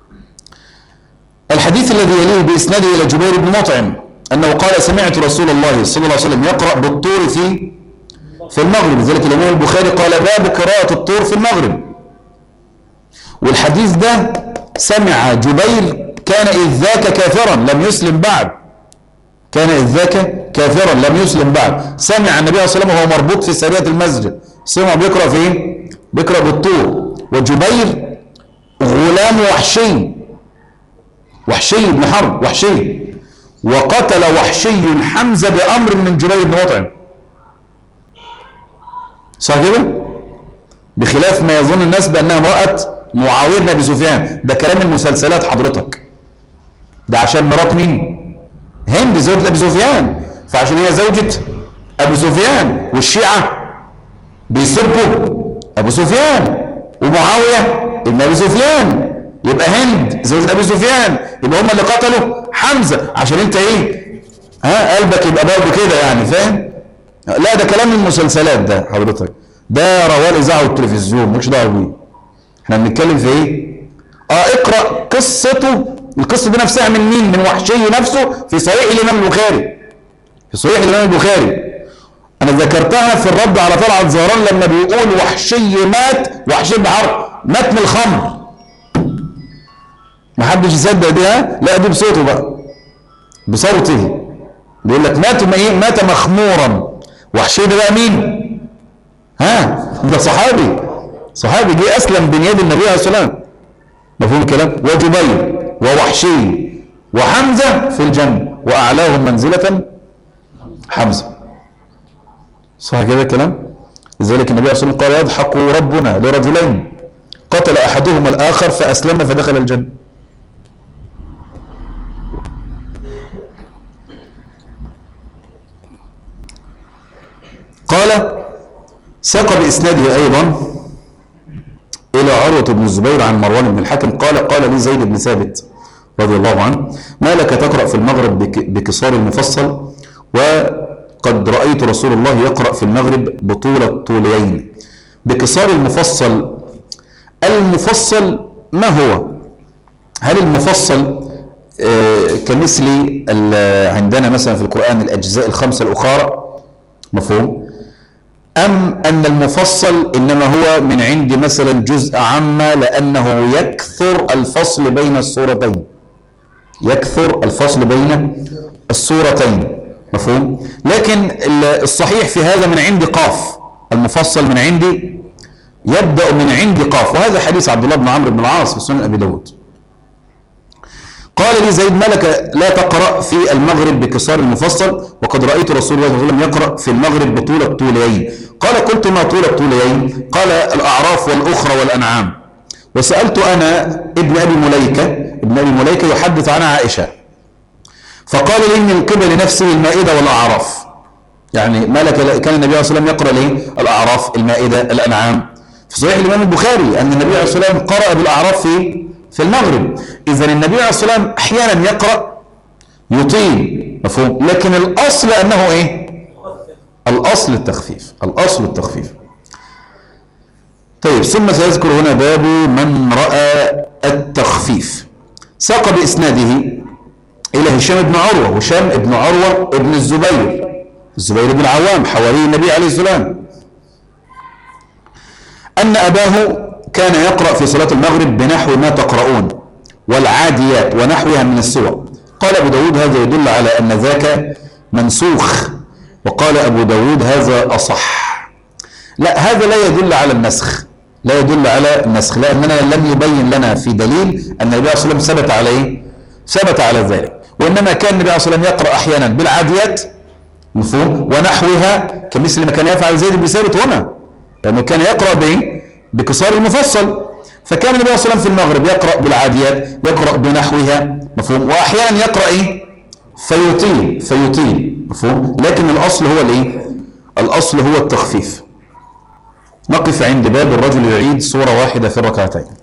الحديث الذي يليه بإسناده إلى جبير بن مطعم أنه قال سمعت رسول الله صلى الله عليه وسلم يقرأ بالطور في المغرب، لذلك الإمام البخاري قال باب قراءة الطور في المغرب. والحديث ده سمع جبير كان إذ ذاك كافرا لم يسلم بعد، كان إذ ذاك كافرا لم يسلم بعد، سمع النبي صلى الله عليه وسلم وهو مربوط في سارية المسجد، سمع بيقرأ فين؟ بيقرأ بالطور. وجبير غلام وحشي بن حرب، وحشي، وقتل وحشي حمزة بأمر من جبير بن مطعم. صح كده؟ بخلاف ما يظن الناس بأنها امرأة معاوية بن أبي سفيان، ده كلام المسلسلات حضرتك، ده عشان مرات مين؟ هند زوجة أبي سفيان، فعشان هي زوجة أبي سفيان والشيعة بيسبوا أبو سفيان ومعاوية ابن أبي سفيان، يبقى هند زوجة أبي سفيان، يبقى هم اللي قتلوا حمزة عشان انت ايه؟ قلبك يبقى برضه كده يعني، فاهم؟ لا ده كلام المسلسلات ده حضرتك، ده رواه الإذاعة والتلفزيون، مش دعوه بيه. احنا بنتكلم في ايه؟ اقرأ قصته، القصة دي نفسها من مين؟ من وحشي نفسه في صحيح الإمام البخاري، في صحيح الإمام البخاري. أنا ذكرتها في الرد على طلعت زهران لما بيقول وحشي مات، وحشي بن حرب مات من الخمر. ما حدش يصدق دي، لا دي بصوته بقى، بصوته بيقول لك مات مخمورا. وحشي ده بقى مين؟ ده صحابي جه أسلم بن يد النبي عليه الصلاة والسلام. مفهوم الكلام؟ وجبير ووحشي وحمزة في الجنة وأعلاهم منزلة حمزة. صح كده الكلام؟ لذلك النبي صلى الله عليه وسلم قال يضحك ربنا لرجلين قتل أحدهما الآخر فأسلم فدخل الجنة. قال ساق بإسناده أيضا إلى عروة بن الزبير عن مروان بن الحكم قال لي زيد بن ثابت رضي الله عنه ما لك تقرأ في المغرب بكسار المفصل وقد رأيت رسول الله يقرأ في المغرب بطول الطوليين. بكسار المفصل ما هو؟ هل المفصل كمثل عندنا مثلا في القرآن الأجزاء الخمسة الأخرى، مفهوم؟ أم أن المفصل إنما هو من عند مثلا جزء عامة لأنه يكثر الفصل بين السورتين، يكثر الفصل بين السورتين، مفهوم؟ لكن الصحيح في هذا من عند قاف، المفصل من عندي يبدأ من عند قاف، وهذا حديث عبد الله بن عمرو بن العاص في سنن أبي داود. قال لي زيد ما لك لا تقرأ في المغرب بكسار المفصل وقد رأيت رسول الله صلى الله عليه وسلم يقرأ في المغرب بطول الطوليين. قال قلت ما طول الطوليين؟ قال الأعراف والأخرى والأنعام. وسألت أنا ابن أبي مليكة يحدث عن عائشة فقال لي من قبل نفسه المائدة والأعراف، يعني ما لك كان النبي عليه الصلاة والسلام يقرأ ليه الأعراف المائدة الأنعام. في صحيح الإمام البخاري أن النبي عليه الصلاة والسلام قرأ بالأعراف في المغرب. إذا النبي عليه الصلاة والسلام أحيانا يقرأ يطيل، مفهوم؟ لكن الأصل أنه إيه؟ الأصل التخفيف. طيب ثم سيذكر هنا باب من رأى التخفيف. ساق بإسناده إلى هشام بن عروة ابن الزبير بن العوام حواري النبي عليه السلام أن أباه كان يقرأ في صلاة المغرب بنحو ما تقرؤون والعاديات ونحوها من السور. قال أبو داود هذا يدل على أن ذاك منسوخ، وقال أبو داود هذا أصح. لا هذا لا يدل على النسخ، لأننا لم يبين لنا في دليل أن النبي صلى الله عليه وسلم ثبت على ذلك، وإنما كان النبي صلى الله عليه وسلم يقرأ أحيانا بالعاديات، مفهوم؟ ونحوها كمثل ما كان يفعل زيد بن ثابت هنا، لأنه كان يقرأ بكسار المفصل. فكان النبي صلى الله عليه وسلم في المغرب يقرأ بالعاديات، يقرأ بنحوها، مفهوم؟ وأحيانا يقرأ فيطيل، مفهوم؟ لكن الأصل هو الأصل هو التخفيف. نقف عند باب الرجل يعيد سورة واحدة في الركعتين.